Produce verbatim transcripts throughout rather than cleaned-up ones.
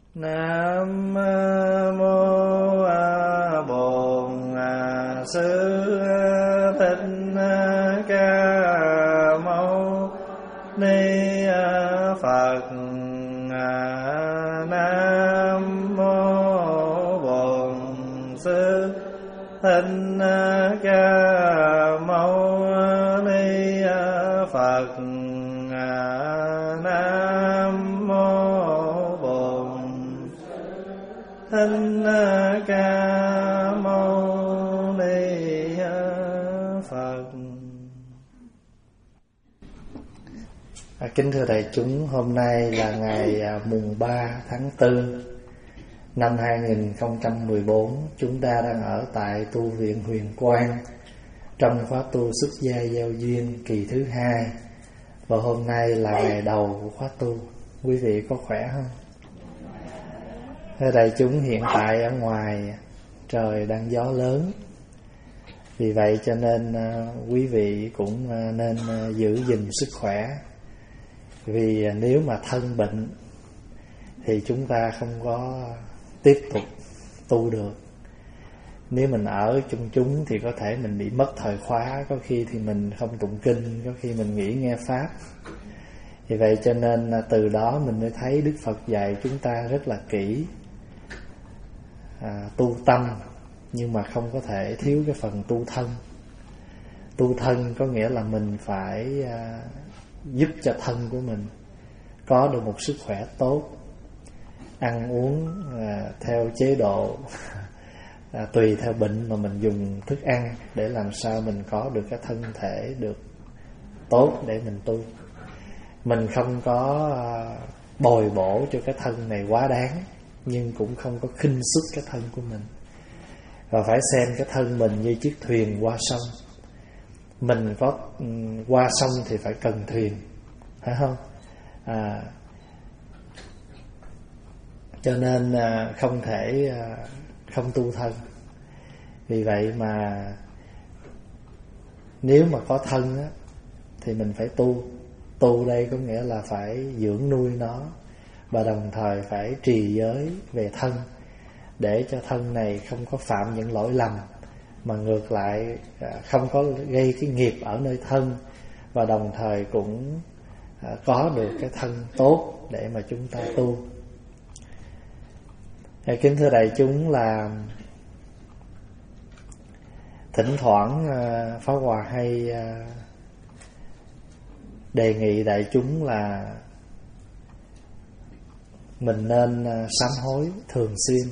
Nam mô Bổn Sư Thích Ca Mâu Ni Phật. Nam mô Bổn Sư Thích Ca Mâu Ni Phật. Nam mô Bổn Thích Ca Mâu Ni Phật. À, kính thưa đại chúng, hôm nay là ngày à, mùng ba tháng tư năm hai nghìn không trăm mười bốn. Chúng ta đang ở tại tu viện Huyền Quang trong khóa tu xuất gia giao duyên kỳ thứ hai. Và hôm nay là ngày đầu của khóa tu. Quý vị có khỏe không? Thưa đại chúng, hiện tại ở ngoài trời đang gió lớn, vì vậy cho nên uh, quý vị cũng uh, nên uh, giữ gìn sức khỏe. Vì uh, nếu mà thân bệnh thì chúng ta không có tiếp tục tu được. Nếu mình ở chung chúng thì có thể mình bị mất thời khóa, có khi thì mình không tụng kinh, có khi mình nghỉ nghe pháp. Vì vậy cho nên uh, từ đó mình mới thấy Đức Phật dạy chúng ta rất là kỹ. À, tu tâm nhưng mà không có thể thiếu cái phần tu thân. Tu thân có nghĩa là mình phải à, giúp cho thân của mình có được một sức khỏe tốt, ăn uống à, theo chế độ à, tùy theo bệnh mà mình dùng thức ăn để làm sao mình có được cái thân thể được tốt để mình tu. Mình không có à, bồi bổ cho cái thân này quá đáng, nhưng cũng không có khinh suất cái thân của mình. Và phải xem cái thân mình như chiếc thuyền qua sông. Mình có um, qua sông thì phải cần thuyền, phải không? À, cho nên à, không thể à, không tu thân. Vì vậy mà nếu mà có thân á, thì mình phải tu. Tu đây có nghĩa là phải dưỡng nuôi nó, và đồng thời phải trì giới về thân, để cho thân này không có phạm những lỗi lầm, mà ngược lại không có gây cái nghiệp ở nơi thân, và đồng thời cũng có được cái thân tốt để mà chúng ta tu. Kính thưa đại chúng, là thỉnh thoảng Pháp Hòa hay đề nghị đại chúng là mình nên sám hối thường xuyên,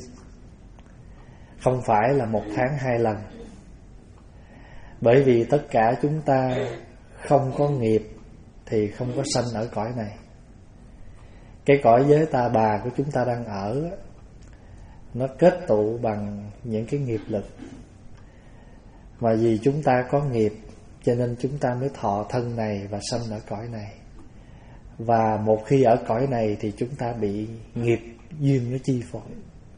không phải là một tháng hai lần. Bởi vì tất cả chúng ta không có nghiệp thì không có sanh ở cõi này. Cái cõi giới ta bà của chúng ta đang ở, nó kết tụ bằng những cái nghiệp lực. Mà vì chúng ta có nghiệp cho nên chúng ta mới thọ thân này và sanh ở cõi này. Và một khi ở cõi này thì chúng ta bị nghiệp duyên nó chi phối.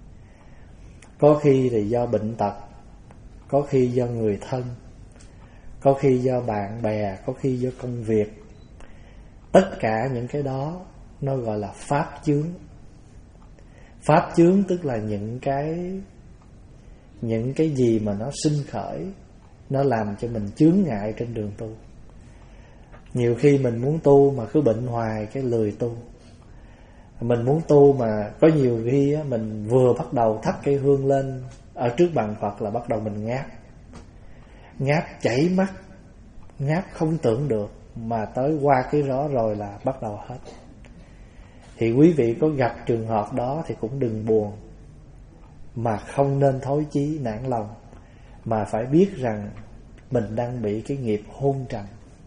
Có khi thì do bệnh tật, có khi do người thân, có khi do bạn bè, có khi do công việc. Tất cả những cái đó nó gọi là pháp chướng. Pháp chướng tức là những cái Những cái gì mà nó sinh khởi, nó làm cho mình chướng ngại trên đường tu. Nhiều khi mình muốn tu mà cứ bệnh hoài cái lười tu. Mình muốn tu mà có nhiều khi á, mình vừa bắt đầu thắp cây hương lên ở trước bàn Phật là bắt đầu mình ngáp. Ngáp chảy mắt, ngáp không tưởng được, mà tới qua cái đó rồi là bắt đầu hết. Thì quý vị có gặp trường hợp đó thì cũng đừng buồn, mà không nên thối chí nản lòng, mà phải biết rằng mình đang bị cái nghiệp hôn trầm.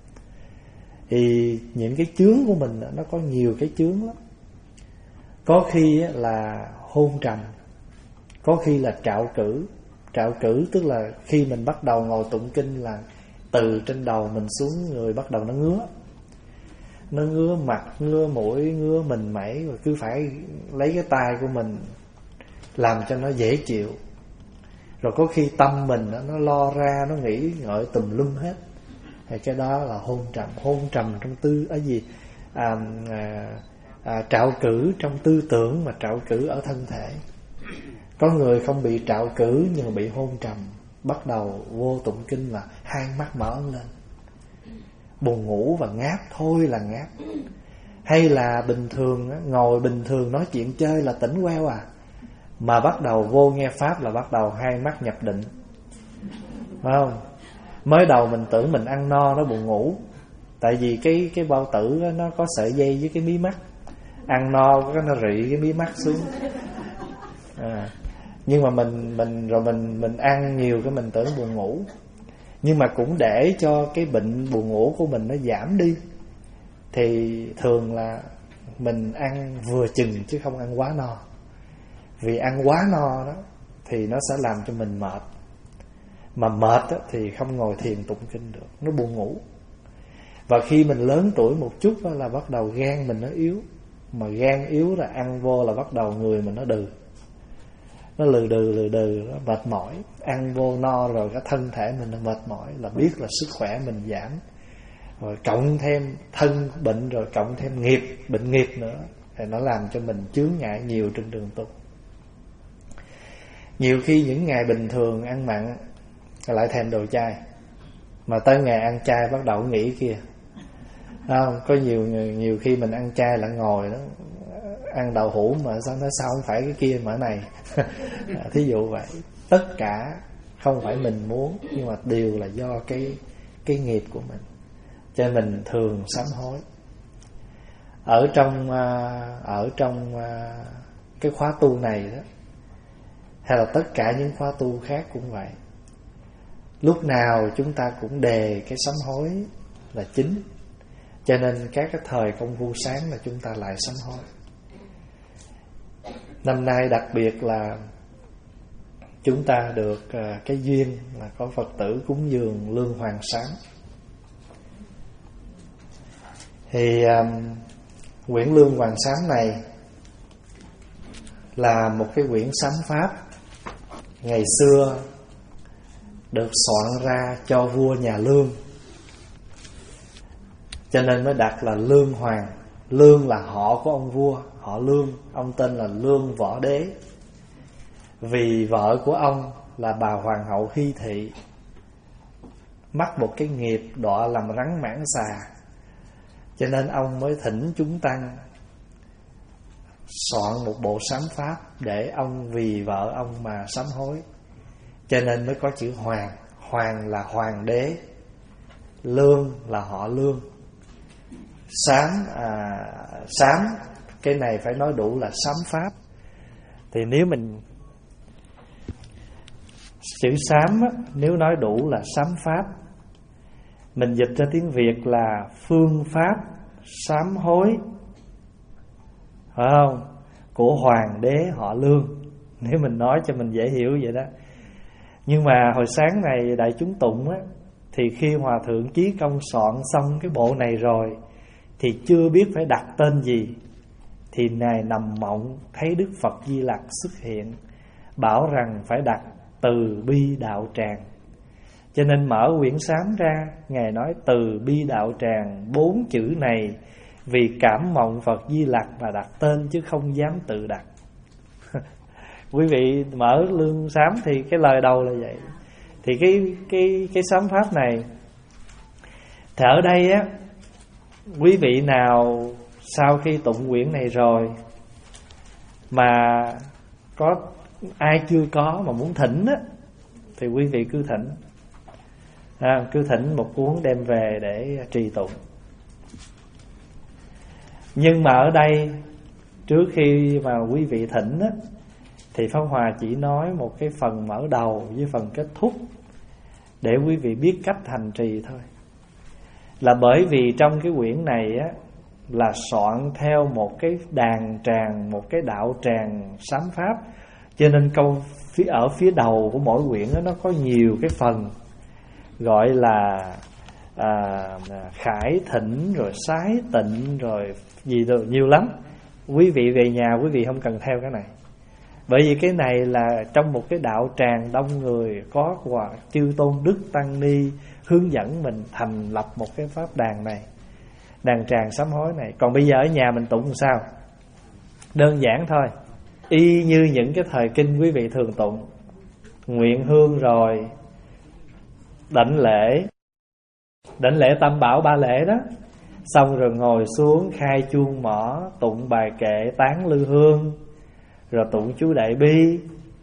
Thì những cái chướng của mình nó có nhiều cái chướng lắm. Có khi là hôn trầm, có khi là trạo cử. Trạo cử tức là khi mình bắt đầu ngồi tụng kinh là từ trên đầu mình xuống người bắt đầu nó ngứa. Nó ngứa mặt, ngứa mũi, ngứa mình mẩy, rồi cứ phải lấy cái tay của mình làm cho nó dễ chịu. Rồi có khi tâm mình nó lo ra, nó nghĩ ngợi tùm lum hết. Thì cái đó là hôn trầm. Hôn trầm trong tư ở gì à, à, à, trạo cử trong tư tưởng mà trạo cử ở thân thể. Có người không bị trạo cử nhưng mà bị hôn trầm, bắt đầu vô tụng kinh là hai mắt mở lên, buồn ngủ và ngáp thôi là ngáp. Hay là bình thường ngồi bình thường nói chuyện chơi là tỉnh queo à, mà bắt đầu vô nghe pháp là bắt đầu hai mắt nhập định, phải không? Mới đầu mình tưởng mình ăn no nó buồn ngủ, tại vì cái cái bao tử nó có sợi dây với cái mí mắt, ăn no cái nó rị cái mí mắt xuống. À, nhưng mà mình mình rồi mình mình ăn nhiều cái mình tưởng buồn ngủ. Nhưng mà cũng để cho cái bệnh buồn ngủ của mình nó giảm đi thì thường là mình ăn vừa chừng chứ không ăn quá no. Vì ăn quá no đó thì nó sẽ làm cho mình mệt, mà mệt đó thì không ngồi thiền tụng kinh được, nó buồn ngủ. Và khi mình lớn tuổi một chút đó là bắt đầu gan mình nó yếu, mà gan yếu là ăn vô là bắt đầu người mình nó đừ, nó lừ đừ lừ đừ, nó mệt mỏi. Ăn vô no rồi cái thân thể mình nó mệt mỏi là biết là sức khỏe mình giảm. Rồi cộng thêm thân bệnh, rồi cộng thêm nghiệp, bệnh nghiệp nữa, thì nó làm cho mình chướng ngại nhiều trên đường tu. Nhiều khi những ngày bình thường ăn mặn lại thèm đồ chay, mà tới ngày ăn chay bắt đầu nghĩ kia. Không, có nhiều nhiều khi mình ăn chay lại ngồi đó, ăn đậu hũ mà sao nói sao không phải cái kia mà cái này. Thí dụ vậy. Tất cả không phải mình muốn, nhưng mà đều là do cái cái nghiệp của mình, cho nên mình thường sám hối. Ở trong ở trong cái khóa tu này đó, hay là tất cả những khóa tu khác cũng vậy, lúc nào chúng ta cũng đề cái sám hối là chính. Cho nên các cái thời công phu sáng là chúng ta lại sám hối. Năm nay đặc biệt là chúng ta được cái duyên là có Phật tử cúng dường lương hoàng sám. Thì um, quyển lương hoàng sám này là một cái quyển sám pháp ngày xưa được soạn ra cho vua nhà Lương, cho nên mới đặt là Lương Hoàng. Lương là họ của ông vua, họ Lương, ông tên là Lương Võ Đế. Vì vợ của ông là bà hoàng hậu Hy Thị mắc một cái nghiệp đọa làm rắn mãng xà, cho nên ông mới thỉnh chúng tăng soạn một bộ sám pháp để ông vì vợ ông mà sám hối. Cho nên mới có chữ Hoàng. Hoàng là hoàng đế, Lương là họ Lương. Sám à, sám cái này phải nói đủ là sám pháp. Thì nếu mình chữ sám á, nếu nói đủ là sám pháp, mình dịch ra tiếng Việt là phương pháp sám hối, phải không? Của hoàng đế họ Lương. Nếu mình nói cho mình dễ hiểu vậy đó. Nhưng mà hồi sáng này đại chúng tụng á, thì khi Hòa Thượng Chí Công soạn xong cái bộ này rồi thì chưa biết phải đặt tên gì, thì Ngài nằm mộng thấy Đức Phật Di Lặc xuất hiện, bảo rằng phải đặt Từ Bi Đạo Tràng. Cho nên mở quyển sám ra, Ngài nói Từ Bi Đạo Tràng, bốn chữ này vì cảm mộng Phật Di Lặc mà đặt tên, chứ không dám tự đặt. Quý vị mở lương sám thì cái lời đầu là vậy. Thì cái cái cái sám pháp này, thì ở đây á, quý vị nào sau khi tụng quyển này rồi mà có ai chưa có mà muốn thỉnh á, thì quý vị cứ thỉnh, à, cứ thỉnh một cuốn đem về để trì tụng. Nhưng mà ở đây, trước khi mà quý vị thỉnh á, thì Pháp Hòa chỉ nói một cái phần mở đầu với phần kết thúc để quý vị biết cách hành trì thôi. Là bởi vì trong cái quyển này á, là soạn theo một cái đàn tràng, một cái đạo tràng sám pháp, cho nên câu phía ở phía đầu của mỗi quyển đó, nó có nhiều cái phần gọi là à, khải thỉnh, rồi sái tịnh, rồi gì rồi nhiều lắm. Quý vị về nhà quý vị không cần theo cái này, bởi vì cái này là trong một cái đạo tràng đông người, có quả chư tôn đức tăng ni hướng dẫn mình thành lập một cái pháp đàn này. đàn tràng sám hối này. Còn bây giờ ở nhà mình tụng làm sao? Đơn giản thôi, y như những cái thời kinh quý vị thường tụng. Nguyện hương rồi đảnh lễ, đảnh lễ tam bảo ba lễ đó, xong rồi ngồi xuống khai chuông mỏ, tụng bài kệ tán lư hương, rồi tụng chú đại bi,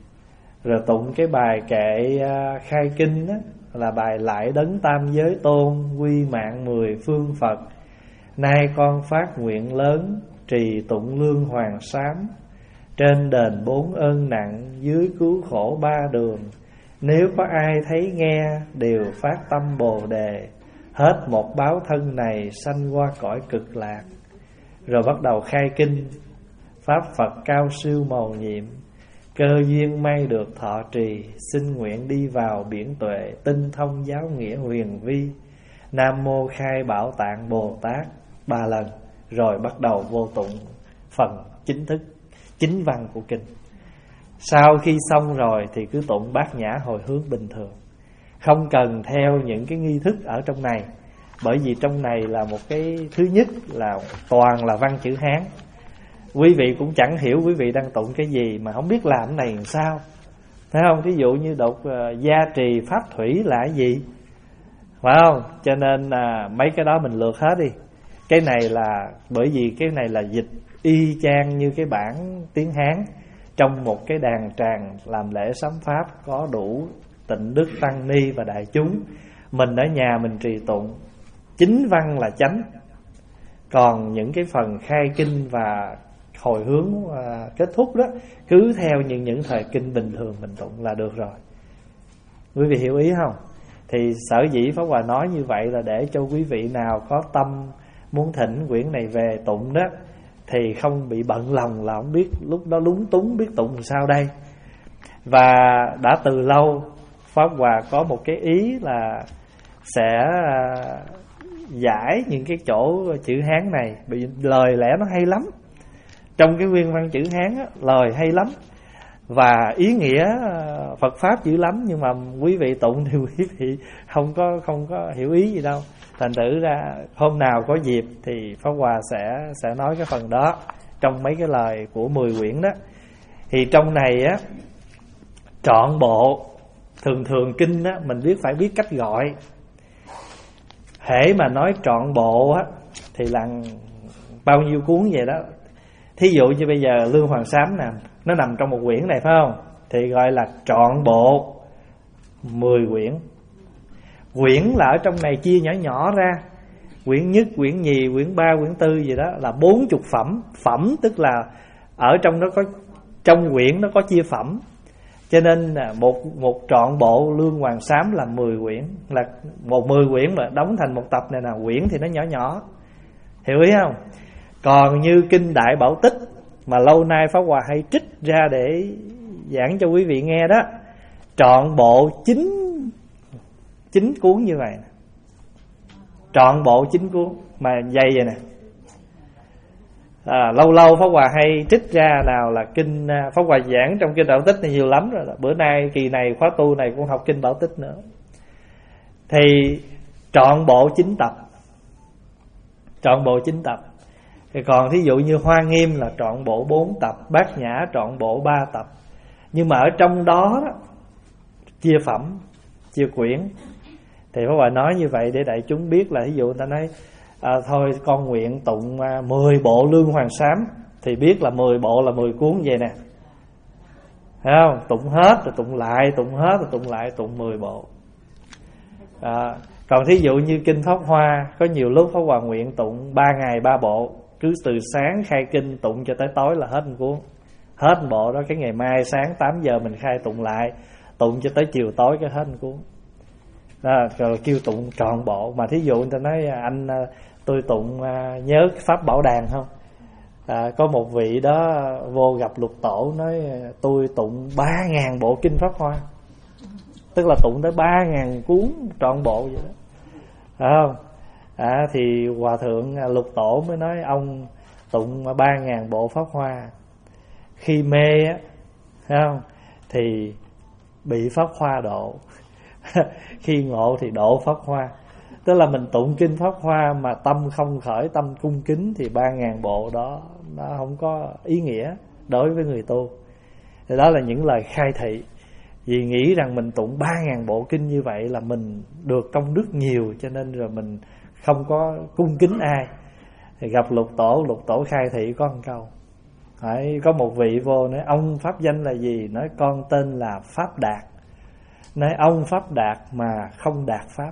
rồi tụng cái bài kệ khai kinh đó, là bài lại đấng tam giới tôn, quy mạng mười phương Phật. Nay con phát nguyện lớn, trì tụng lương hoàng sám, trên đền bốn ơn nặng, dưới cứu khổ ba đường. Nếu có ai thấy nghe, đều phát tâm bồ đề, hết một báo thân này, sanh qua cõi cực lạc. Rồi bắt đầu khai kinh, pháp Phật cao siêu mầu nhiệm, cơ duyên may được thọ trì, xin nguyện đi vào biển tuệ, tinh thông giáo nghĩa huyền vi. Nam mô khai bảo tạng Bồ Tát ba lần. Rồi bắt đầu vô tụng phần chính thức, chính văn của kinh. Sau khi xong rồi thì cứ tụng bát nhã hồi hướng bình thường, không cần theo những cái nghi thức ở trong này. Bởi vì trong này là một cái, thứ nhất là toàn là văn chữ Hán. Quý vị cũng chẳng hiểu quý vị đang tụng cái gì, mà không biết làm cái này làm sao, phải không? Ví dụ như đọc uh, gia trì pháp thủy là cái gì, phải không? Cho nên uh, mấy cái đó mình lược hết đi. Cái này là, bởi vì cái này là dịch y chang như cái bản tiếng Hán. Trong một cái đàn tràng làm lễ sám pháp có đủ tịnh đức tăng ni và đại chúng, mình ở nhà mình trì tụng chính văn là chánh. Còn những cái phần khai kinh và hồi hướng à, kết thúc đó, cứ theo những những thời kinh bình thường mình tụng là được rồi. Quý vị hiểu ý không? Thì sở dĩ Pháp Hòa nói như vậy là để cho quý vị nào có tâm muốn thỉnh quyển này về tụng đó, thì không bị bận lòng là không biết, lúc đó lúng túng biết tụng làm sao đây. Và đã từ lâu Pháp Hòa có một cái ý là sẽ giải những cái chỗ chữ Hán này, bị lời lẽ nó hay lắm. Trong cái nguyên văn chữ Hán á, lời hay lắm và ý nghĩa Phật pháp dữ lắm, nhưng mà quý vị tụng thì quý vị không có không có hiểu ý gì đâu. Thành thử ra hôm nào có dịp thì Pháp Hòa sẽ sẽ nói cái phần đó trong mấy cái lời của mười quyển đó. Thì trong này á, trọn bộ thường thường kinh á, mình biết phải biết cách gọi. Hễ mà nói trọn bộ á thì là bao nhiêu cuốn vậy đó. Thí dụ như bây giờ Lương Hoàng Sám nè, nó nằm trong một quyển này phải không? Thì gọi là trọn bộ mười quyển. Quyển là ở trong này chia nhỏ nhỏ ra, quyển nhất, quyển nhì, quyển ba, quyển tư gì đó là bốn chục phẩm. Phẩm tức là ở trong đó có, trong quyển nó có chia phẩm. Cho nên một một trọn bộ Lương Hoàng Sám là mười quyển, là một mười quyển mà đóng thành một tập này là quyển thì nó nhỏ nhỏ. Hiểu ý không? Còn như kinh Đại Bảo Tích mà lâu nay Pháp Hòa hay trích ra để giảng cho quý vị nghe đó, trọn bộ chín chín cuốn như vậy, trọn bộ chín cuốn mà dày vậy nè. À, lâu lâu Pháp Hòa hay trích ra, nào là kinh Pháp Hòa giảng trong kinh Bảo Tích này nhiều lắm rồi. Bữa nay kỳ này khóa tu này cũng học kinh Bảo Tích nữa. Thì trọn bộ chín tập, trọn bộ chín tập. Thì còn thí dụ như Hoa Nghiêm là trọn bộ bốn tập, Bát Nhã trọn bộ ba tập. Nhưng mà ở trong đó, đó chia phẩm, chia quyển. Thì Pháp Hòa nói như vậy để đại chúng biết là, ví dụ người ta nói à, thôi con nguyện tụng à, mười bộ Lương Hoàng Sám, thì biết là mười bộ là mười cuốn vậy nè, thấy không? Tụng hết rồi tụng lại, tụng hết rồi tụng lại, tụng mười bộ. À, còn thí dụ như kinh Pháp Hoa, có nhiều lúc Pháp Hòa nguyện tụng ba ngày ba bộ, cứ từ sáng khai kinh tụng cho tới tối là hết một cuốn, hết một bộ đó. Cái ngày mai sáng tám giờ mình khai tụng lại, tụng cho tới chiều tối cái hết một cuốn đó, rồi kêu tụng trọn bộ. Mà thí dụ người ta nói anh tôi tụng nhớ Pháp Bảo Đàn không? À, có một vị đó vô gặp Lục Tổ nói tôi tụng ba ngàn bộ kinh Pháp Hoa, tức là tụng tới ba ngàn cuốn trọn bộ vậy đó, phải không? À, thì Hòa Thượng Lục Tổ mới nói ông tụng ba ngàn bộ Pháp Hoa, khi mê á, thấy không, thì bị Pháp Hoa độ khi ngộ thì độ Pháp Hoa. Tức là mình tụng kinh Pháp Hoa mà tâm không khởi tâm cung kính thì ba ngàn bộ đó nó không có ý nghĩa đối với người tu. Thì đó là những lời khai thị. Vì nghĩ rằng mình tụng ba ngàn bộ kinh như vậy là mình được công đức nhiều, cho nên rồi mình không có cung kính ai. Thì gặp Lục Tổ, Lục Tổ khai thị có một câu. Đấy, có một vị vô nói ông pháp danh là gì? Nói con tên là Pháp Đạt. Nói ông Pháp Đạt mà không đạt Pháp.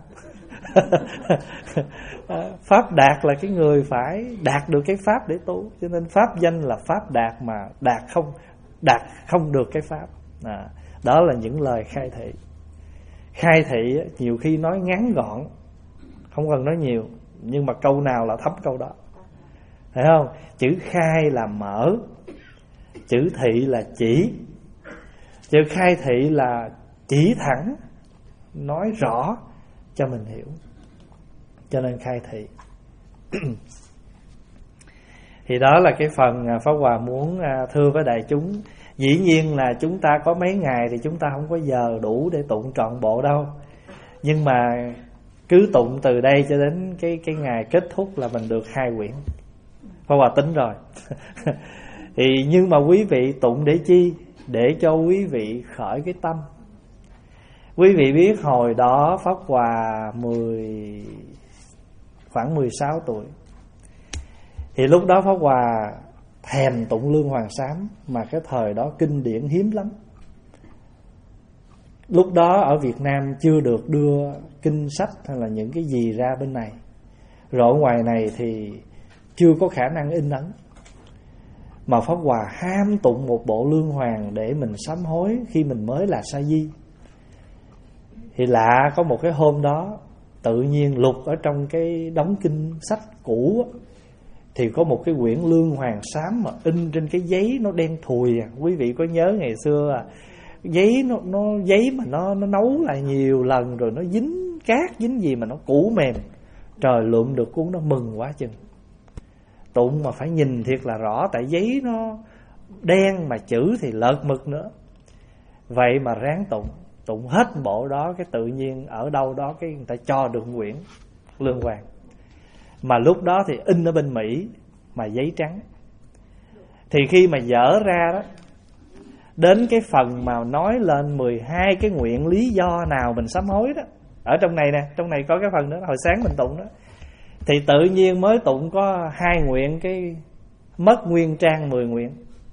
Pháp Đạt là cái người phải đạt được cái Pháp để tu, cho nên pháp danh là Pháp Đạt mà đạt không đạt không được cái Pháp. À, đó là những lời khai thị. Khai thị nhiều khi nói ngắn gọn, không cần nói nhiều, nhưng mà câu nào là thấm câu đó, thấy không? Chữ khai là mở, chữ thị là chỉ. Chữ khai thị là chỉ thẳng, nói rõ cho mình hiểu, cho nên khai thị. Thì đó là cái phần Pháp Hòa muốn thưa với đại chúng. Dĩ nhiên là chúng ta có mấy ngày thì chúng ta không có giờ đủ để tụng trọn bộ đâu, nhưng mà cứ tụng từ đây cho đến cái cái ngày kết thúc là mình được hai quyển. Pháp Hòa tính rồi. Thì nhưng mà quý vị tụng để chi? Để cho quý vị khởi cái tâm. Quý vị biết hồi đó Pháp Hòa mười khoảng mười sáu tuổi. Thì lúc đó Pháp Hòa thèm tụng Lương Hoàng Sám, mà cái thời đó kinh điển hiếm lắm. Lúc đó ở Việt Nam chưa được đưa kinh sách hay là những cái gì ra bên này. Rồi ở ngoài này thì chưa có khả năng in ấn. Mà Pháp Hòa ham tụng một bộ Lương Hoàng để mình sám hối khi mình mới là sa di. Thì lạ có một cái hôm đó, tự nhiên lục ở trong cái đống kinh sách cũ á, thì có một cái quyển Lương Hoàng Sám mà in trên cái giấy nó đen thùi à. Quý vị có nhớ ngày xưa à, giấy nó, nó giấy mà nó nó nấu lại nhiều lần rồi nó dính cát dính gì mà nó cũ mềm. Trời, lượm được cuốn nó mừng quá chừng. Tụng mà phải nhìn thiệt là rõ, tại giấy nó đen mà chữ thì lợt mực nữa. Vậy mà ráng tụng, tụng hết bộ đó, cái tự nhiên ở đâu đó cái người ta cho được quyển Lương Hoàng. Mà lúc đó thì in ở bên Mỹ mà giấy trắng. Thì khi mà dở ra đó, đến cái phần mà nói lên mười hai cái nguyện lý do nào mình sám hối đó, ở trong này nè, trong này có cái phần đó, hồi sáng mình tụng đó, thì tự nhiên mới tụng có hai nguyện cái mất nguyên trang mười nguyện.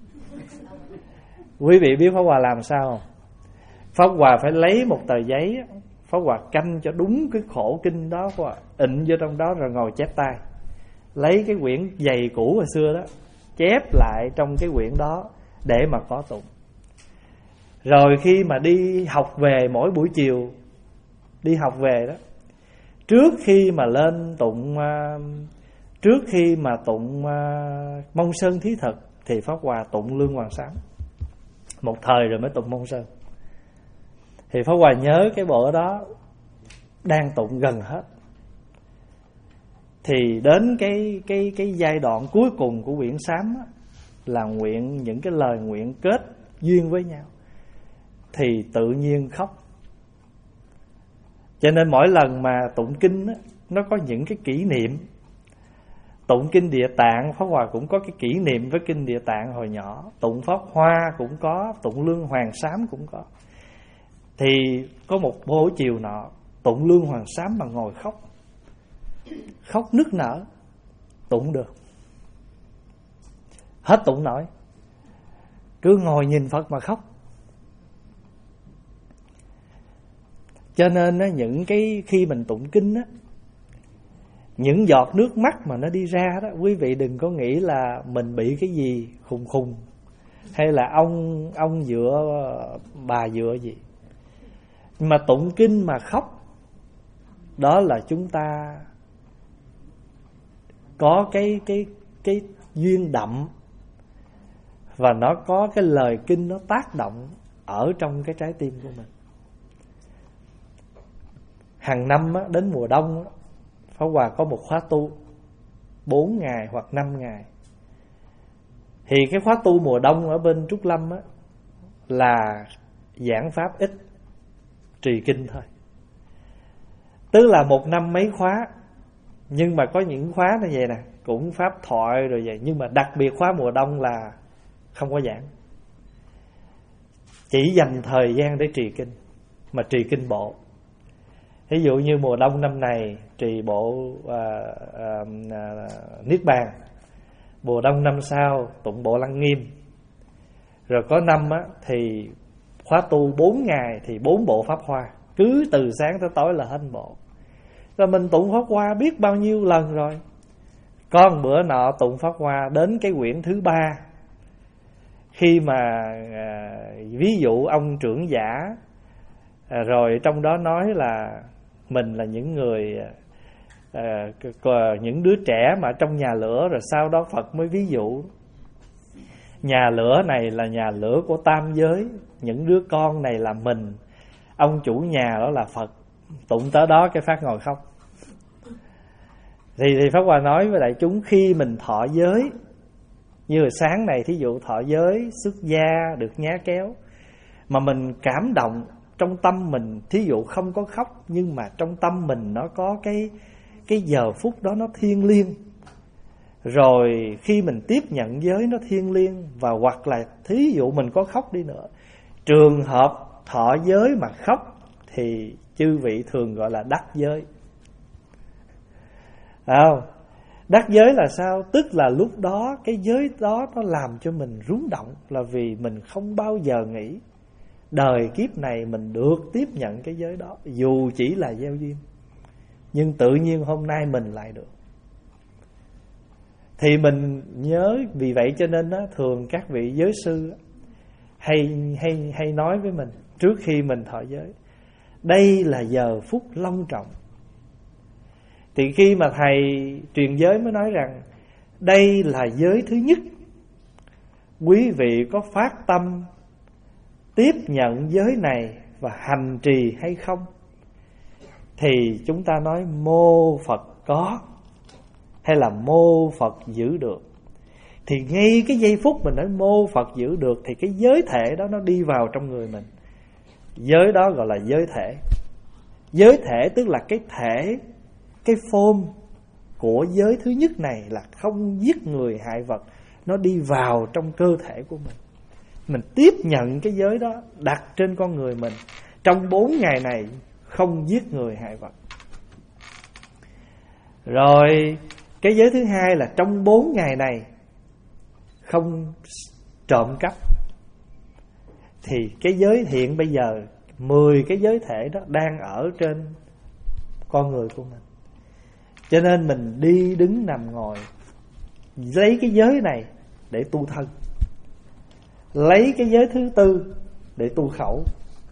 Quý vị biết Pháp Hòa làm sao không? Pháp Hòa phải lấy một tờ giấy, Pháp Hòa canh cho đúng cái khổ kinh đó, Pháp Hòa ịnh vô trong đó rồi ngồi chép tay. Lấy cái quyển dày cũ hồi xưa đó, chép lại trong cái quyển đó để mà có tụng. Rồi khi mà đi học về mỗi buổi chiều, đi học về đó, trước khi mà lên tụng Trước khi mà tụng Mông Sơn Thí Thực thì Pháp Hòa tụng Lương Hoàng Sám. Một thời rồi mới tụng Mông Sơn. Thì Pháp Hòa nhớ cái bộ đó đang tụng gần hết. Thì đến cái cái cái giai đoạn cuối cùng của quyển Sám á, là nguyện những cái lời nguyện kết duyên với nhau, thì tự nhiên khóc. Cho nên mỗi lần mà tụng kinh á, nó có những cái kỷ niệm. Tụng kinh Địa Tạng, Pháp Hòa cũng có cái kỷ niệm với kinh Địa Tạng hồi nhỏ. Tụng Pháp Hoa cũng có, tụng Lương Hoàng Sám cũng có. Thì có một buổi chiều nọ, tụng Lương Hoàng Sám mà ngồi khóc, khóc nức nở, tụng được, hết tụng nổi, cứ ngồi nhìn Phật mà khóc. Cho nên á, những cái khi mình tụng kinh á, những giọt nước mắt mà nó đi ra đó, quý vị đừng có nghĩ là mình bị cái gì khùng khùng, hay là ông ông dựa bà dựa gì. Mà tụng kinh mà khóc, đó là chúng ta có cái cái cái duyên đậm, và nó có cái lời kinh nó tác động ở trong cái trái tim của mình. Hàng năm á, đến mùa đông á, Pháp Hòa có một khóa tu bốn ngày hoặc năm ngày. Thì cái khóa tu mùa đông ở bên Trúc Lâm á, là giảng pháp ít, trì kinh thôi. Tức là một năm mấy khóa, nhưng mà có những khóa như vậy nè, cũng pháp thoại rồi vậy, nhưng mà đặc biệt khóa mùa đông là không có giảng, chỉ dành thời gian để trì kinh, mà trì kinh bộ. Ví dụ như mùa đông năm này trì bộ à, à, à, Niết Bàn, mùa đông năm sau tụng bộ Lăng Nghiêm. Rồi có năm á, thì khóa tu bốn ngày thì bốn bộ Pháp Hoa, cứ từ sáng tới tối là hết bộ. Rồi mình tụng Pháp Hoa biết bao nhiêu lần rồi. Có một bữa nọ tụng Pháp Hoa đến cái quyển thứ ba, khi mà à, ví dụ ông trưởng giả, à, rồi trong đó nói là mình là những người à, những đứa trẻ mà trong nhà lửa, rồi sau đó Phật mới ví dụ nhà lửa này là nhà lửa của tam giới, những đứa con này là mình, ông chủ nhà đó là Phật. Tụng tới đó cái phát ngồi khóc. Thì, thì Pháp Hòa nói với đại chúng, khi mình thọ giới, như là sáng này thí dụ thọ giới xuất gia được nhá kéo, mà mình cảm động trong tâm mình, thí dụ không có khóc, nhưng mà trong tâm mình nó có cái cái giờ phút đó nó thiêng liêng. Rồi khi mình tiếp nhận giới nó thiêng liêng, và hoặc là thí dụ mình có khóc đi nữa, trường hợp thọ giới mà khóc thì chư vị thường gọi là đắc giới. À, đắc giới là sao? Tức là lúc đó cái giới đó nó làm cho mình rúng động, là vì mình không bao giờ nghĩ đời kiếp này mình được tiếp nhận cái giới đó, dù chỉ là gieo duyên, nhưng tự nhiên hôm nay mình lại được. Thì mình nhớ, vì vậy cho nên đó, thường các vị giới sư hay, hay, hay nói với mình trước khi mình thọ giới, đây là giờ phút long trọng. Thì khi mà thầy truyền giới mới nói rằng đây là giới thứ nhất, quý vị có phát tâm tiếp nhận giới này và hành trì hay không? Thì chúng ta nói mô Phật có, hay là mô Phật giữ được. Thì ngay cái giây phút mình nói mô Phật giữ được, thì cái giới thể đó nó đi vào trong người mình. Giới đó gọi là giới thể. Giới thể tức là cái thể, cái form của giới thứ nhất này là không giết người hại vật, nó đi vào trong cơ thể của mình. Mình tiếp nhận cái giới đó đặt trên con người mình. Trong bốn ngày này không giết người hại vật. Rồi cái giới thứ hai là trong bốn ngày này không trộm cắp. Thì cái giới hiện bây giờ mười cái giới thể đó đang ở trên con người của mình. Cho nên mình đi đứng nằm ngồi lấy cái giới này để tu thân, lấy cái giới thứ tư để tu khẩu,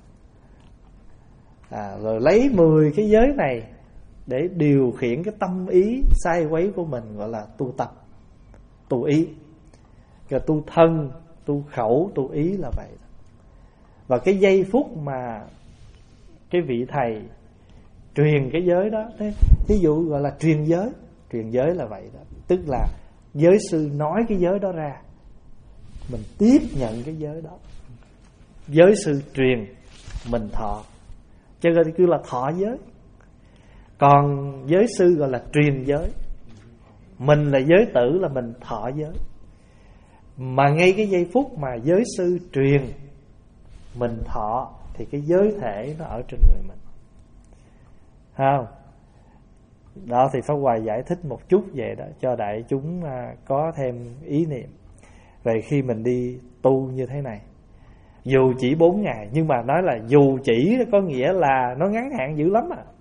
à, rồi lấy mười cái giới này để điều khiển cái tâm ý sai quấy của mình, gọi là tu tập, tu ý. Rồi tu thân, tu khẩu, tu ý là vậy. Và cái giây phút mà cái vị thầy truyền cái giới đó, ví dụ gọi là truyền giới. Truyền giới là vậy đó. Tức là giới sư nói cái giới đó ra, mình tiếp nhận cái giới đó. Giới sư truyền, mình thọ, cho nên kêu là thọ giới. Còn giới sư gọi là truyền giới. Mình là giới tử là mình thọ giới. Mà ngay cái giây phút mà giới sư truyền, mình thọ, thì cái giới thể nó ở trên người mình. Không? Đó thì Pháp Hòa giải thích một chút vậy đó, cho đại chúng có thêm ý niệm về khi mình đi tu như thế này. Dù chỉ bốn ngày, nhưng mà nói là dù chỉ có nghĩa là nó ngắn hạn dữ lắm à.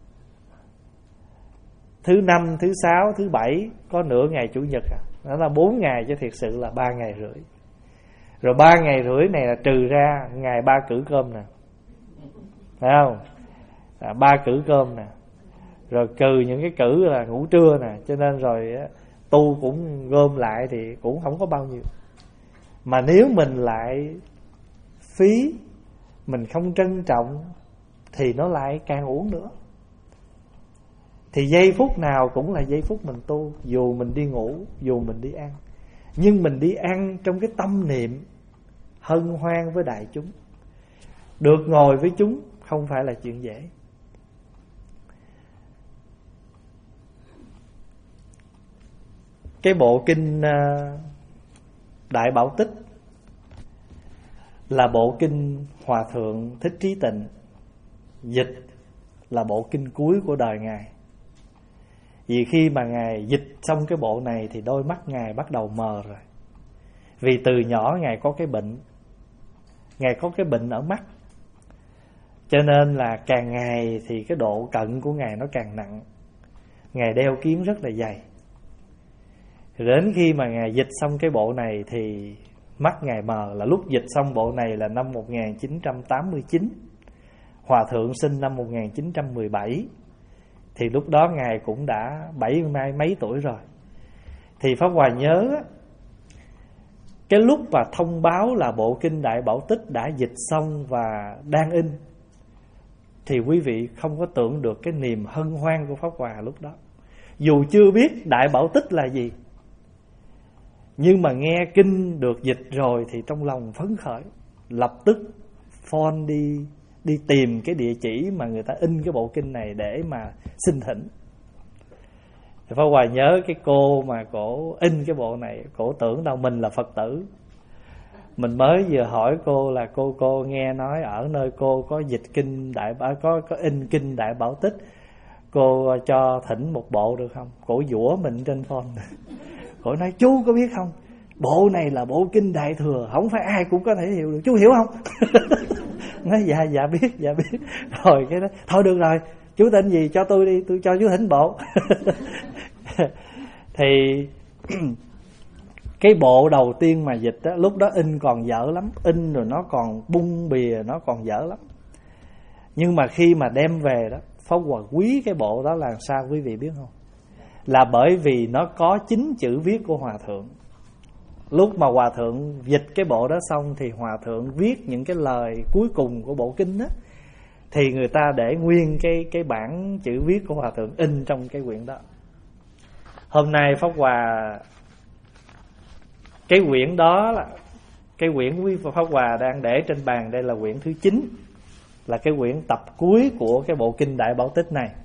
Thứ năm, thứ sáu, thứ bảy, có nửa ngày chủ nhật à. Đó là bốn ngày, chứ thiệt sự là ba ngày rưỡi. Rồi ba ngày rưỡi này là trừ ra ngày ba cử cơm nè, phải không? À, ba cử cơm nè, rồi trừ những cái cử là ngủ trưa nè. Cho nên rồi tu cũng gom lại thì cũng không có bao nhiêu. Mà nếu mình lại phí, mình không trân trọng, thì nó lại càng uổng nữa. Thì giây phút nào cũng là giây phút mình tu. Dù mình đi ngủ, dù mình đi ăn, nhưng mình đi ăn trong cái tâm niệm hân hoan với đại chúng. Được ngồi với chúng không phải là chuyện dễ. cái bộ kinh Đại Bảo Tích là bộ kinh Hòa Thượng Thích Trí Tịnh dịch, là bộ kinh cuối của đời Ngài. Vì khi mà Ngài dịch xong cái bộ này thì đôi mắt Ngài bắt đầu mờ rồi. Vì từ nhỏ Ngài có cái bệnh, Ngài có cái bệnh ở mắt, cho nên là càng ngày thì cái độ cận của Ngài nó càng nặng. Ngài đeo kiếng rất là dày. Đến khi mà Ngài dịch xong cái bộ này thì mắt Ngài mờ. Là lúc dịch xong bộ này là năm một nghìn chín trăm tám mươi chín, Hòa Thượng sinh năm một nghìn chín trăm mười bảy. Thì lúc đó Ngài cũng đã bảy mươi mấy tuổi rồi. Thì Pháp Hòa nhớ cái lúc mà thông báo là bộ kinh Đại Bảo Tích đã dịch xong và đang in, thì quý vị không có tưởng được cái niềm hân hoan của Pháp Hòa lúc đó. Dù chưa biết Đại Bảo Tích là gì, nhưng mà nghe kinh được dịch rồi thì trong lòng phấn khởi, lập tức phone đi đi tìm cái địa chỉ mà người ta in cái bộ kinh này để mà xin thỉnh. Thì Pháp Hòa nhớ cái cô mà cổ in cái bộ này, cổ tưởng đâu mình là Phật tử. Mình mới vừa hỏi cô là cô cô nghe nói ở nơi cô có dịch kinh đại có có in kinh Đại Bảo Tích, cô cho thỉnh một bộ được không? Cổ giũa mình trên phone. Cổ nói chú có biết không, bộ này là bộ kinh Đại Thừa, không phải ai cũng có thể hiểu được, chú hiểu không? Nói dạ dạ biết dạ biết. Rồi cái đó thôi được rồi, chú tên gì cho tôi đi, tôi cho chú thỉnh bộ. Thì cái bộ đầu tiên mà dịch đó, lúc đó in còn dở lắm, in rồi nó còn bung bìa, nó còn dở lắm. Nhưng mà khi mà đem về đó, Pháp Hòa quý cái bộ đó là sao quý vị biết không? Là bởi vì nó có chính chữ viết của Hòa Thượng. Lúc mà Hòa Thượng dịch cái bộ đó xong thì Hòa Thượng viết những cái lời cuối cùng của bộ kinh đó, thì người ta để nguyên cái cái bản chữ viết của Hòa Thượng in trong cái quyển đó. Hôm nay Pháp Hòa, cái quyển đó là cái quyển quý Pháp Hòa đang để trên bàn đây là quyển thứ chín, là cái quyển tập cuối của cái bộ kinh Đại Bảo Tích này.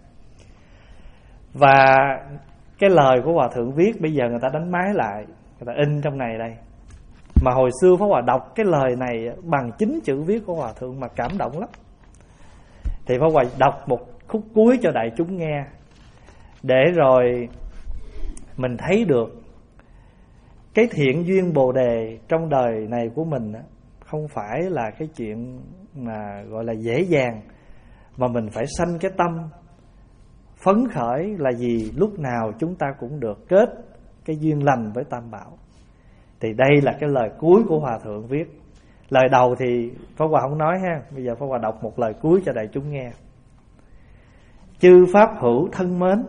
Và cái lời của Hòa Thượng viết bây giờ người ta đánh máy lại, người ta in trong này đây. Mà hồi xưa Pháp Hòa đọc cái lời này bằng chính chữ viết của Hòa Thượng mà cảm động lắm. Thì Pháp Hòa đọc một khúc cuối cho đại chúng nghe, để rồi mình thấy được cái thiện duyên Bồ Đề trong đời này của mình không phải là cái chuyện mà gọi là dễ dàng, mà mình phải sanh cái tâm phấn khởi là gì lúc nào chúng ta cũng được kết cái duyên lành với Tam Bảo. Thì đây là cái lời cuối của Hòa Thượng viết. Lời đầu thì Pháp Hòa không nói ha, bây giờ Pháp Hòa đọc một lời cuối cho đại chúng nghe. Chư Pháp hữu thân mến,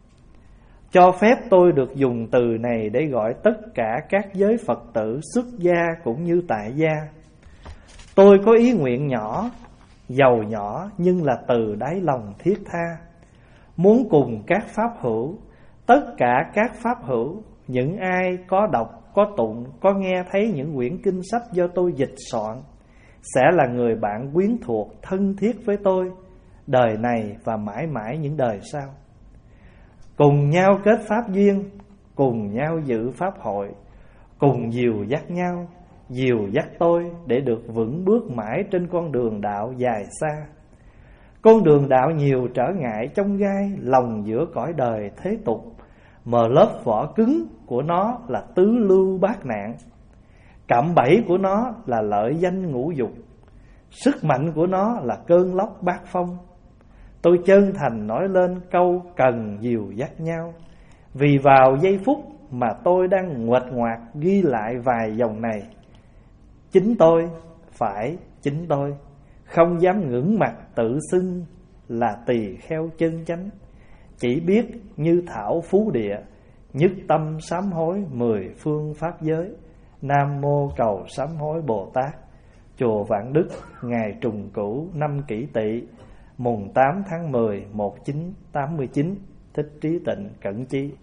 cho phép tôi được dùng từ này để gọi tất cả các giới Phật tử xuất gia cũng như tại gia. Tôi có ý nguyện nhỏ, giàu nhỏ nhưng là từ đáy lòng thiết tha, muốn cùng các Pháp hữu, tất cả các Pháp hữu, những ai có đọc, có tụng, có nghe thấy những quyển kinh sách do tôi dịch soạn, sẽ là người bạn quyến thuộc thân thiết với tôi đời này và mãi mãi những đời sau. Cùng nhau kết pháp duyên, cùng nhau giữ pháp hội, cùng dìu dắt nhau, dìu dắt tôi để được vững bước mãi trên con đường đạo dài xa. Con đường đạo nhiều trở ngại chông gai, lòng giữa cõi đời thế tục, mà lớp vỏ cứng của nó là tứ lưu bát nạn. Cạm bẫy của nó là lợi danh ngũ dục, sức mạnh của nó là cơn lốc bát phong. Tôi chân thành nói lên câu cần dìu dắt nhau, vì vào giây phút mà tôi đang nguệch ngoạc ghi lại vài dòng này. Chính tôi, phải chính tôi, không dám ngưỡng mặt tự xưng là tỳ kheo chân chánh, chỉ biết như thảo phú địa, nhất tâm sám hối mười phương pháp giới. Nam mô cầu sám hối Bồ Tát. Chùa Vạn Đức, ngày Trùng Cửu năm Kỷ Tỵ, mùng tám tháng mười một nghìn chín trăm tám mươi chín. Thích Trí Tịnh Cẩn Chí.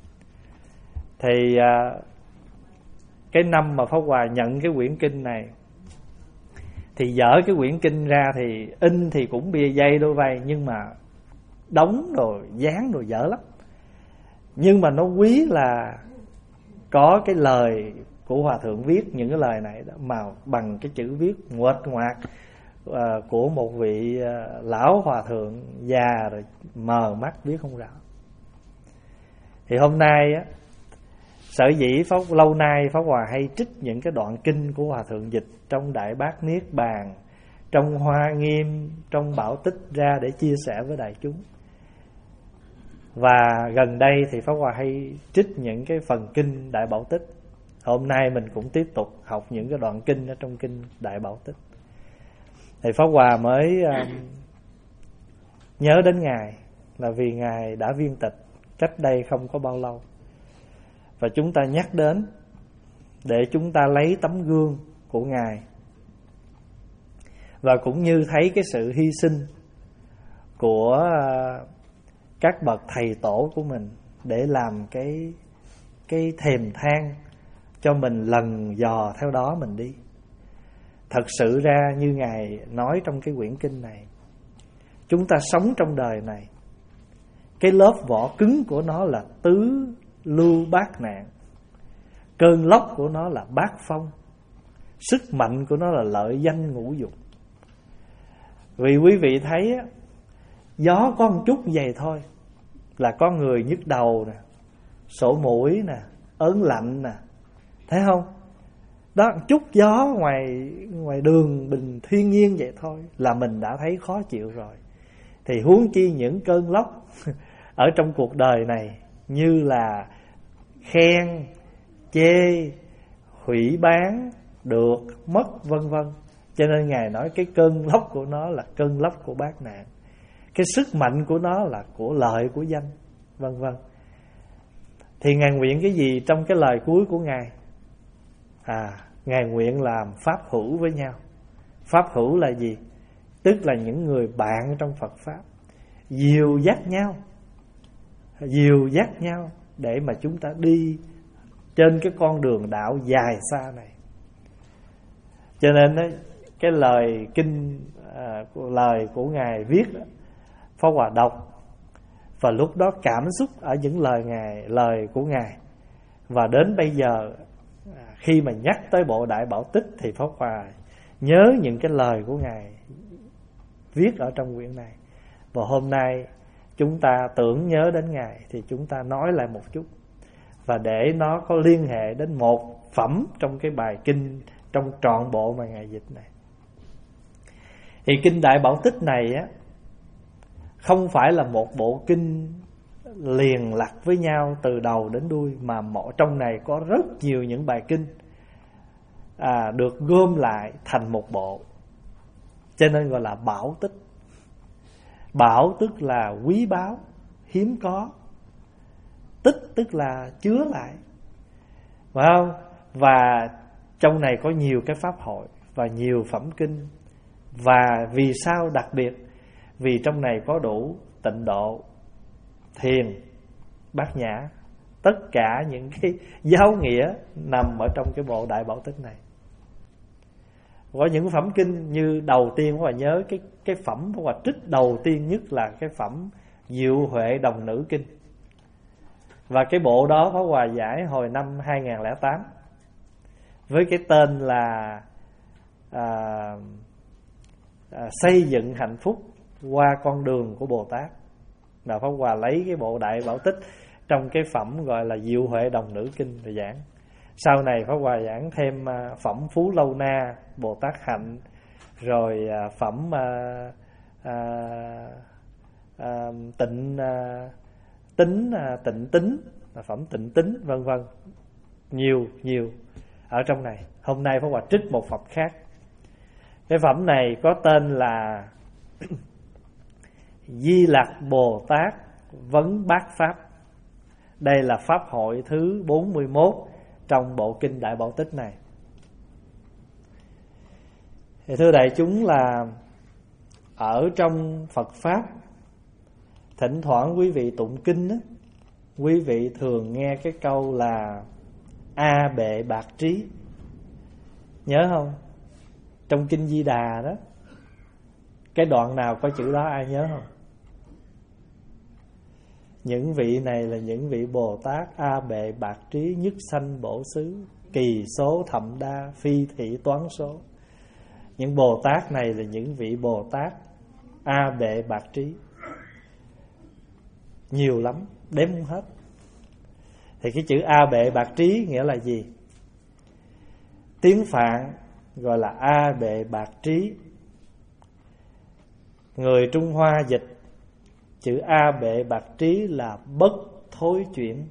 Thì à, cái năm mà Pháp Hòa nhận cái quyển kinh này thì dở cái quyển kinh ra thì in thì cũng bìa dây đôi vay, nhưng mà đóng rồi dán rồi dở lắm. Nhưng mà nó quý là có cái lời của Hòa Thượng viết những cái lời này đó, mà bằng cái chữ viết nguệch ngoạc uh, của một vị uh, lão Hòa Thượng già rồi mờ mắt viết không rõ. Thì hôm nay á, sở dĩ Pháp, lâu nay Pháp Hòa hay trích những cái đoạn kinh của Hòa Thượng dịch trong Đại Bát Niết Bàn, trong Hoa Nghiêm, trong Bảo Tích ra để chia sẻ với đại chúng. Và gần đây thì Pháp Hòa hay trích những cái phần kinh Đại Bảo Tích. Hôm nay mình cũng tiếp tục học những cái đoạn kinh ở trong kinh Đại Bảo Tích. Thì Pháp Hòa mới um, nhớ đến Ngài là vì Ngài đã viên tịch cách đây không có bao lâu. Và chúng ta nhắc đến để chúng ta lấy tấm gương của Ngài, và cũng như thấy cái sự hy sinh của các bậc thầy tổ của mình để làm cái cái thềm thang cho mình lần dò theo đó mình đi. Thật sự ra như Ngài nói trong cái quyển kinh này, chúng ta sống trong đời này, cái lớp vỏ cứng của nó là tứ lưu bát nạn, cơn lốc của nó là bát phong, sức mạnh của nó là lợi danh ngũ dục. Vì quý vị thấy á, gió có một chút vậy thôi là có người nhức đầu nè, sổ mũi nè, ớn lạnh nè, thấy không? Đó, chút gió ngoài ngoài đường bình thiên nhiên vậy thôi là mình đã thấy khó chịu rồi. Thì huống chi những cơn lốc ở trong cuộc đời này như là khen, chê, hủy bán, được, mất, vân vân. Cho nên Ngài nói cái cơn lốc của nó là cơn lốc của bát nạn, cái sức mạnh của nó là của lợi, của danh, vân vân. Thì Ngài nguyện cái gì trong cái lời cuối của Ngài? À, Ngài nguyện làm pháp hữu với nhau. Pháp hữu là gì? Tức là những người bạn trong Phật Pháp, dìu dắt nhau, dìu dắt nhau để mà chúng ta đi trên cái con đường đạo dài xa này. Cho nên đó, cái lời kinh à, lời của Ngài viết đó, Pháp Hòa đọc, và lúc đó cảm xúc ở những lời Ngài, lời của Ngài. Và đến bây giờ khi mà nhắc tới bộ Đại Bảo Tích thì Pháp Hòa nhớ những cái lời của Ngài viết ở trong quyển này. Và hôm nay chúng ta tưởng nhớ đến Ngài thì chúng ta nói lại một chút, và để nó có liên hệ đến một phẩm trong cái bài kinh trong trọn bộ mà Ngài dịch này. Thì kinh Đại Bảo Tích này á, không phải là một bộ kinh liền lặt với nhau từ đầu đến đuôi, mà mỗi trong này có rất nhiều những bài kinh à, được gom lại thành một bộ, cho nên gọi là Bảo Tích. Bảo tức là quý báu, hiếm có. Tích tức là chứa lại, phải không? Và trong này có nhiều cái pháp hội và nhiều phẩm kinh. Và vì sao đặc biệt? Vì trong này có đủ tịnh độ, thiền, bát nhã, tất cả những cái giáo nghĩa nằm ở trong cái bộ Đại Bảo Tích này. Có những phẩm kinh như đầu tiên Pháp Hòa nhớ cái cái phẩm Pháp Hòa trích đầu tiên nhất là cái phẩm Diệu Huệ Đồng Nữ Kinh. Và cái bộ đó Pháp Hòa giải hồi năm hai nghìn lẻ tám với cái tên là à, à, xây dựng hạnh phúc qua con đường của Bồ Tát. Là Pháp Hòa lấy cái bộ Đại Bảo Tích trong cái phẩm gọi là Diệu Huệ Đồng Nữ Kinh để giảng. Sau này Pháp Hòa giảng thêm phẩm Phú Lâu Na, Bồ Tát Hạnh, rồi phẩm à, à, à, tịnh à, tính à, tịnh tính, phẩm tịnh tính, vân vân, nhiều nhiều ở trong này. Hôm nay Pháp Hòa trích một phẩm khác. Cái phẩm này có tên là Di Lặc Bồ Tát Vấn Bát Pháp. Đây là pháp hội thứ bốn mươi mốt trong bộ kinh Đại Bảo Tích này. Thì thưa đại chúng, là ở trong Phật Pháp, thỉnh thoảng quý vị tụng kinh đó, quý vị thường nghe cái câu là A bệ bạc trí. Nhớ không? Trong kinh Di Đà đó, cái đoạn nào có chữ đó ai nhớ không? Những vị này là những vị Bồ Tát A Bệ Bạc Trí, nhất sanh bổ xứ, kỳ số thậm đa, phi thị toán số. Những Bồ Tát này là những vị Bồ Tát A Bệ Bạc Trí, nhiều lắm, đếm không hết. Thì cái chữ A Bệ Bạc Trí nghĩa là gì? Tiếng Phạn gọi là A Bệ Bạc Trí. Người Trung Hoa dịch chữ A Bệ Bạc Trí là bất thối chuyển.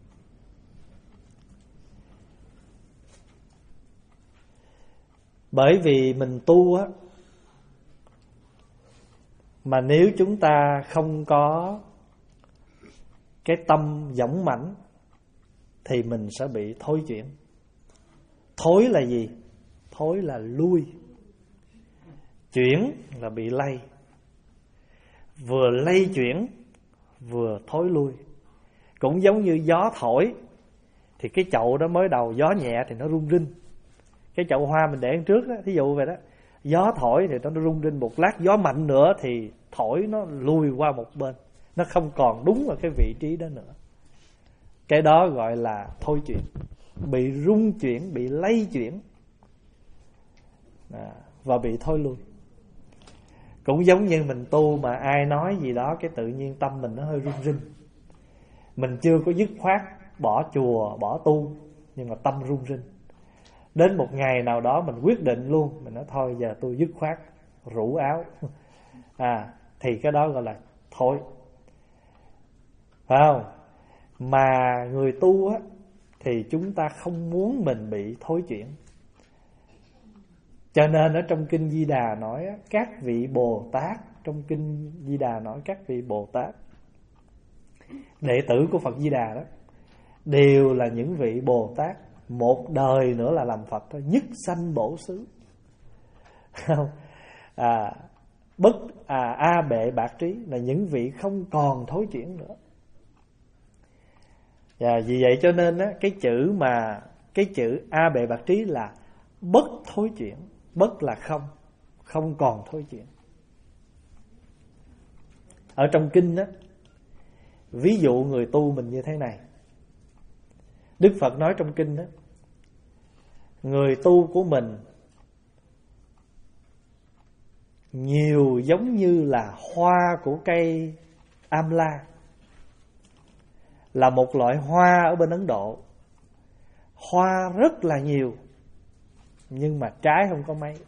Bởi vì mình tu á, mà nếu chúng ta không có cái tâm dũng mãnh thì mình sẽ bị thối chuyển. Thối là gì? Thối là lui, chuyển là bị lay. Vừa lay chuyển vừa thối lui. Cũng giống như gió thổi, thì cái chậu đó mới đầu gió nhẹ thì nó rung rinh. Cái chậu hoa mình để ở trước đó, thí dụ vậy đó, gió thổi thì nó rung rinh, một lát gió mạnh nữa thì thổi nó lùi qua một bên, nó không còn đúng ở cái vị trí đó nữa. Cái đó gọi là thôi chuyển, bị rung chuyển, bị lay chuyển à, và bị thôi lui. Cũng giống như mình tu mà ai nói gì đó cái tự nhiên tâm mình nó hơi rung rinh. Mình chưa có dứt khoát bỏ chùa, bỏ tu, nhưng mà tâm rung rinh. Đến một ngày nào đó mình quyết định luôn, mình nói thôi giờ tôi dứt khoát, rũ áo à, thì cái đó gọi là thôi, phải không? Mà người tu á, thì chúng ta không muốn mình bị thối chuyển. Cho nên ở trong Kinh Di Đà nói á, các vị Bồ Tát, trong Kinh Di Đà nói các vị Bồ Tát, đệ tử của Phật Di Đà đó, đều là những vị Bồ Tát một đời nữa là làm Phật thôi, nhất sanh bổ xứ. Không? À, bất à, A Bệ Bạc Trí là những vị không còn thối chuyển nữa. Và vì vậy cho nên á, cái chữ mà cái chữ A Bệ Bạc Trí là bất thối chuyển. Bất là không, không còn thối chuyển. Ở trong kinh á, ví dụ người tu mình như thế này. Đức Phật nói trong kinh á, người tu của mình nhiều giống như là hoa của cây amla, là một loại hoa ở bên Ấn Độ. Hoa rất là nhiều, nhưng mà trái không có mấy.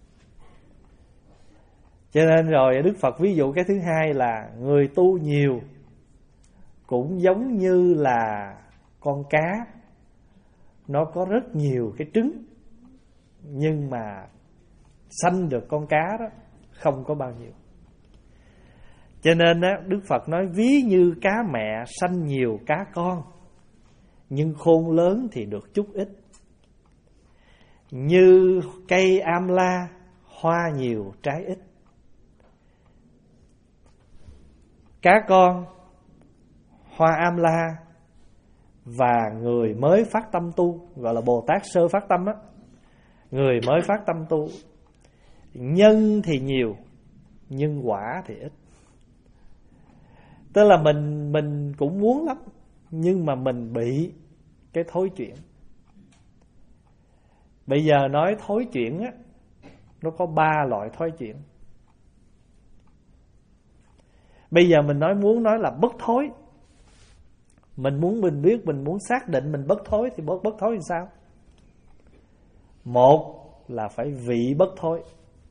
Cho nên rồi Đức Phật ví dụ cái thứ hai là người tu nhiều cũng giống như là con cá, nó có rất nhiều cái trứng, nhưng mà sanh được con cá đó không có bao nhiêu. Cho nên á, Đức Phật nói ví như cá mẹ sanh nhiều cá con, nhưng khôn lớn thì được chút ít. Như cây amla, hoa nhiều trái ít. Cá con, hoa amla và người mới phát tâm tu, gọi là Bồ Tát sơ phát tâm á, người mới phát tâm tu, nhân thì nhiều nhưng quả thì ít. Tức là mình mình cũng muốn lắm, nhưng mà mình bị cái thối chuyển. Bây giờ nói thối chuyển á, nó có ba loại thối chuyển. Bây giờ mình nói muốn nói là bất thối. Mình muốn mình biết, mình muốn xác định mình bất thối thì bất bất thối thì sao? Một là phải vị bất thối.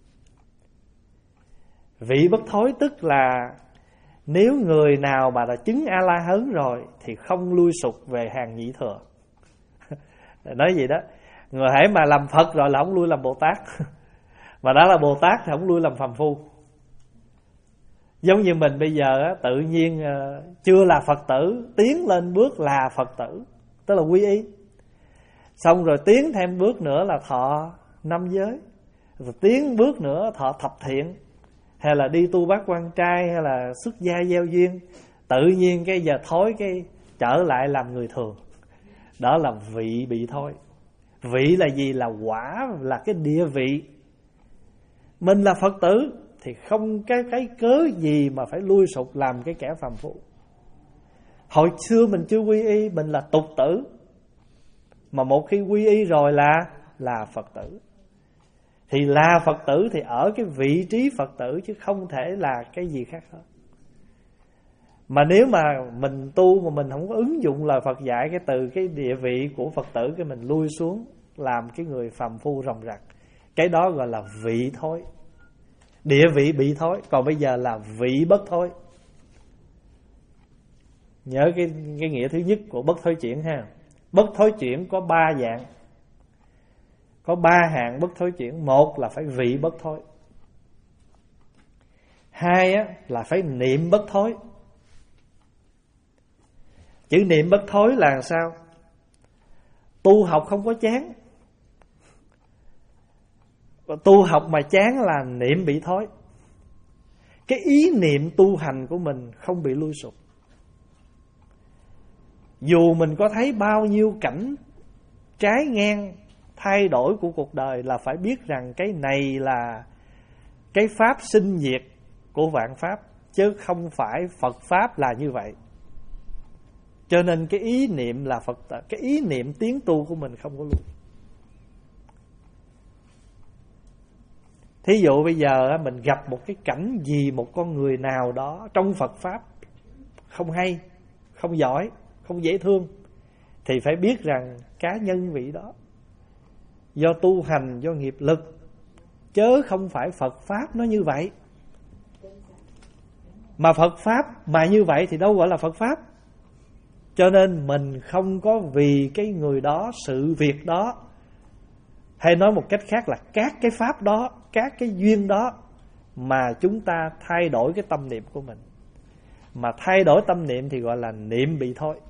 Vị bất thối tức là nếu người nào mà đã chứng A-la-hán rồi thì không lui sụp về hàng nhị thừa. Nói gì đó, người hãy mà làm Phật rồi là không lui làm Bồ Tát. Mà đã là Bồ Tát thì không lui làm phàm phu. Giống như mình bây giờ tự nhiên chưa là Phật tử, tiến lên bước là Phật tử, tức là quy y. Xong rồi tiến thêm bước nữa là thọ năm giới, rồi tiến bước nữa thọ thập thiện, hay là đi tu bát quan trai, hay là xuất gia gieo duyên. Tự nhiên cái giờ thối cái trở lại làm người thường. Đó là vị bị thôi. Vị là gì? Là quả, là cái địa vị. Mình là Phật tử thì không cái cái cớ gì mà phải lui sụp làm cái kẻ phàm phu. Hồi xưa mình chưa quy y, mình là tục tử. Mà một khi quy y rồi là Là Phật tử. Thì là Phật tử thì ở cái vị trí Phật tử, chứ không thể là cái gì khác hết. Mà nếu mà mình tu mà mình không có ứng dụng lời Phật dạy, cái từ cái địa vị của Phật tử, cái mình lui xuống làm cái người phàm phu ròng rặc, cái đó gọi là vị thối. Địa vị bị thối. Còn bây giờ là vị bất thối. Nhớ cái, cái nghĩa thứ nhất của bất thối chuyển ha. Bất thối chuyển có ba dạng, có ba hạng bất thối chuyển. Một là phải vị bất thối. Hai á, là phải niệm bất thối. Chữ niệm bất thối là sao? Tu học không có chán. Tu học mà chán là niệm bị thối. Cái ý niệm tu hành của mình không bị lui sụp. Dù mình có thấy bao nhiêu cảnh trái ngang thay đổi của cuộc đời, là phải biết rằng cái này là cái pháp sinh diệt của vạn pháp, chứ không phải Phật pháp là như vậy. Cho nên cái ý niệm là Phật, cái ý niệm tiến tu của mình không có luôn. Thí dụ bây giờ mình gặp một cái cảnh gì, một con người nào đó trong Phật pháp không hay, không giỏi, không dễ thương, thì phải biết rằng cá nhân vị đó do tu hành, do nghiệp lực, chớ không phải Phật pháp nó như vậy. Mà Phật pháp mà như vậy thì đâu gọi là Phật pháp. Cho nên mình không có vì cái người đó, sự việc đó, hay nói một cách khác là các cái pháp đó, các cái duyên đó, mà chúng ta thay đổi cái tâm niệm của mình. Mà thay đổi tâm niệm thì gọi là niệm bị thối.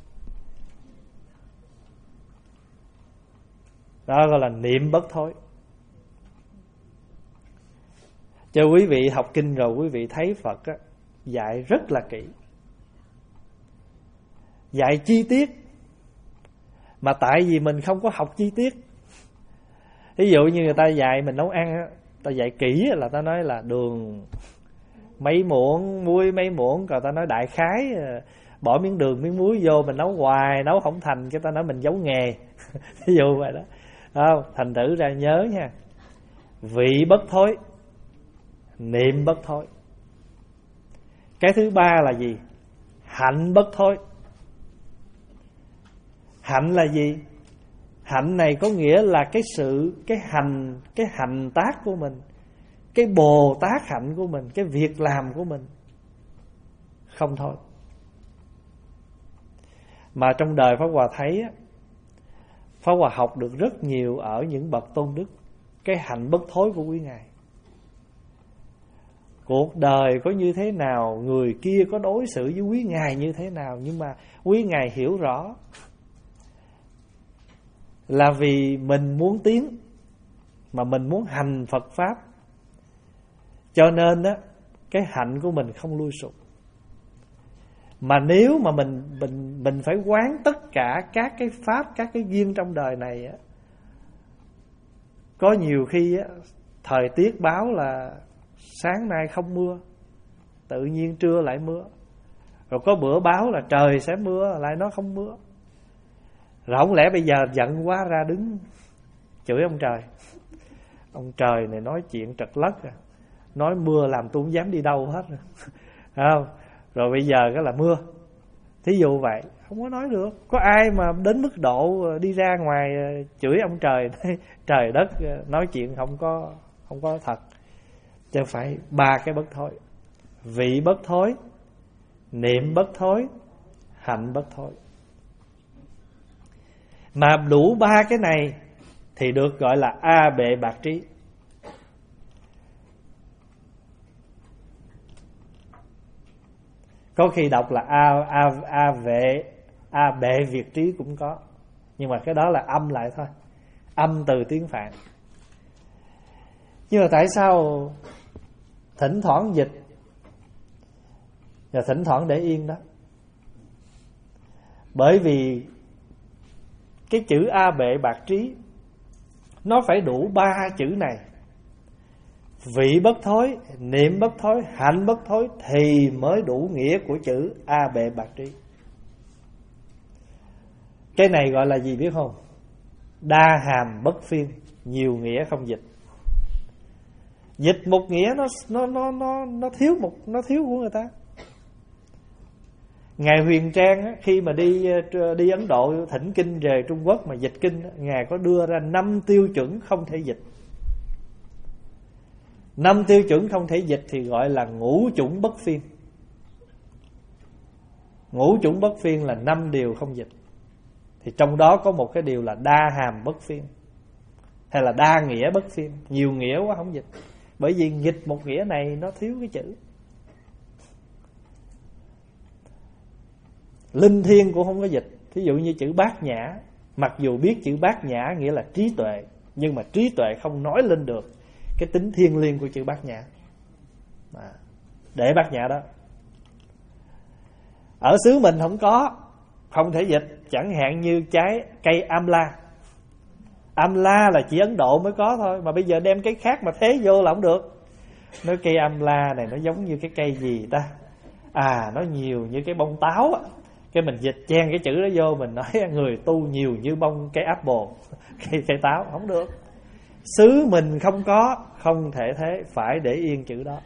Đó gọi là niệm bất thối. Cho quý vị học kinh rồi, quý vị thấy Phật á, dạy rất là kỹ, dạy chi tiết. Mà tại vì mình không có học chi tiết. Ví dụ như người ta dạy mình nấu ăn á, ta dạy kỹ là ta nói là đường mấy muỗng, muối mấy muỗng, rồi ta nói đại khái bỏ miếng đường miếng muối vô, mình nấu hoài nấu không thành, cái ta nói mình giấu nghề. Ví dụ vậy đó. Không, thành thử ra nhớ nha. Vị bất thối, niệm bất thối. Cái thứ ba là gì? Hạnh bất thối. Hạnh là gì? Hạnh này có nghĩa là cái sự, cái hành, cái hành tác của mình, cái Bồ Tát hạnh của mình, cái việc làm của mình không thôi. Mà trong đời Pháp Hòa thấy á, Pháp Hòa học được rất nhiều ở những bậc tôn đức, cái hạnh bất thối của quý ngài. Cuộc đời có như thế nào, người kia có đối xử với quý ngài như thế nào, nhưng mà quý ngài hiểu rõ là vì mình muốn tiến, mà mình muốn hành Phật pháp, cho nên á, cái hạnh của mình không lui sụp. Mà nếu mà mình mình mình phải quán tất cả các cái pháp, các cái duyên trong đời này á, có nhiều khi á, thời tiết báo là sáng nay không mưa, tự nhiên trưa lại mưa. Rồi có bữa báo là trời sẽ mưa, lại nó không mưa. Rồi không lẽ bây giờ giận quá ra đứng chửi ông trời. Ông trời này nói chuyện trật lất à, nói mưa làm tôi không dám đi đâu hết. Không? Rồi bây giờ cái là mưa. Thí dụ vậy, không có nói được. Có ai mà đến mức độ đi ra ngoài chửi ông trời, trời đất, nói chuyện không có không có thật. Chứ phải ba cái bất thối. Vị bất thối, niệm bất thối, hạnh bất thối. Mà đủ ba cái này thì được gọi là A bệ bạc trí. Có khi đọc là A, A, A vệ, A bệ việt trí cũng có. Nhưng mà cái đó là âm lại thôi, âm từ tiếng Phạn. Nhưng mà tại sao thỉnh thoảng dịch và thỉnh thoảng để yên đó? Bởi vì cái chữ A bệ bạc trí nó phải đủ ba chữ này: vị bất thối, niệm bất thối, hạnh bất thối, thì mới đủ nghĩa của chữ A bệ bạc trí. Cái này gọi là gì biết không? Đa hàm bất phiên, nhiều nghĩa không dịch. Dịch một nghĩa nó nó nó nó nó thiếu một nó thiếu của người ta. Ngài Huyền Trang á, khi mà đi đi Ấn Độ thỉnh kinh về Trung Quốc mà dịch kinh, ngài có đưa ra năm tiêu chuẩn không thể dịch. Năm tiêu chuẩn không thể dịch thì gọi là ngũ chủng bất phiên. Ngũ chủng bất phiên là năm điều không dịch. Thì trong đó có một cái điều là đa hàm bất phiên, hay là đa nghĩa bất phiên, nhiều nghĩa quá không dịch. Bởi vì dịch một nghĩa này nó thiếu cái chữ. Linh thiêng cũng không có dịch. Thí dụ như chữ bát nhã, mặc dù biết chữ bát nhã nghĩa là trí tuệ, nhưng mà trí tuệ không nói lên được cái tính thiêng liêng của chữ bát nhã. À, để bát nhã đó. Ở xứ mình không có, không thể dịch. Chẳng hạn như trái cây amla. Amla là chỉ Ấn Độ mới có thôi, mà bây giờ đem cái khác mà thế vô là không được. Nói cây amla này nó giống như cái cây gì ta? À, nó nhiều như cái bông táo á. Cái mình dịch chen cái chữ đó vô, mình nói người tu nhiều như bông cây apple, cây, cây táo, không được. Xứ mình không có, không thể thế, phải để yên chữ đó.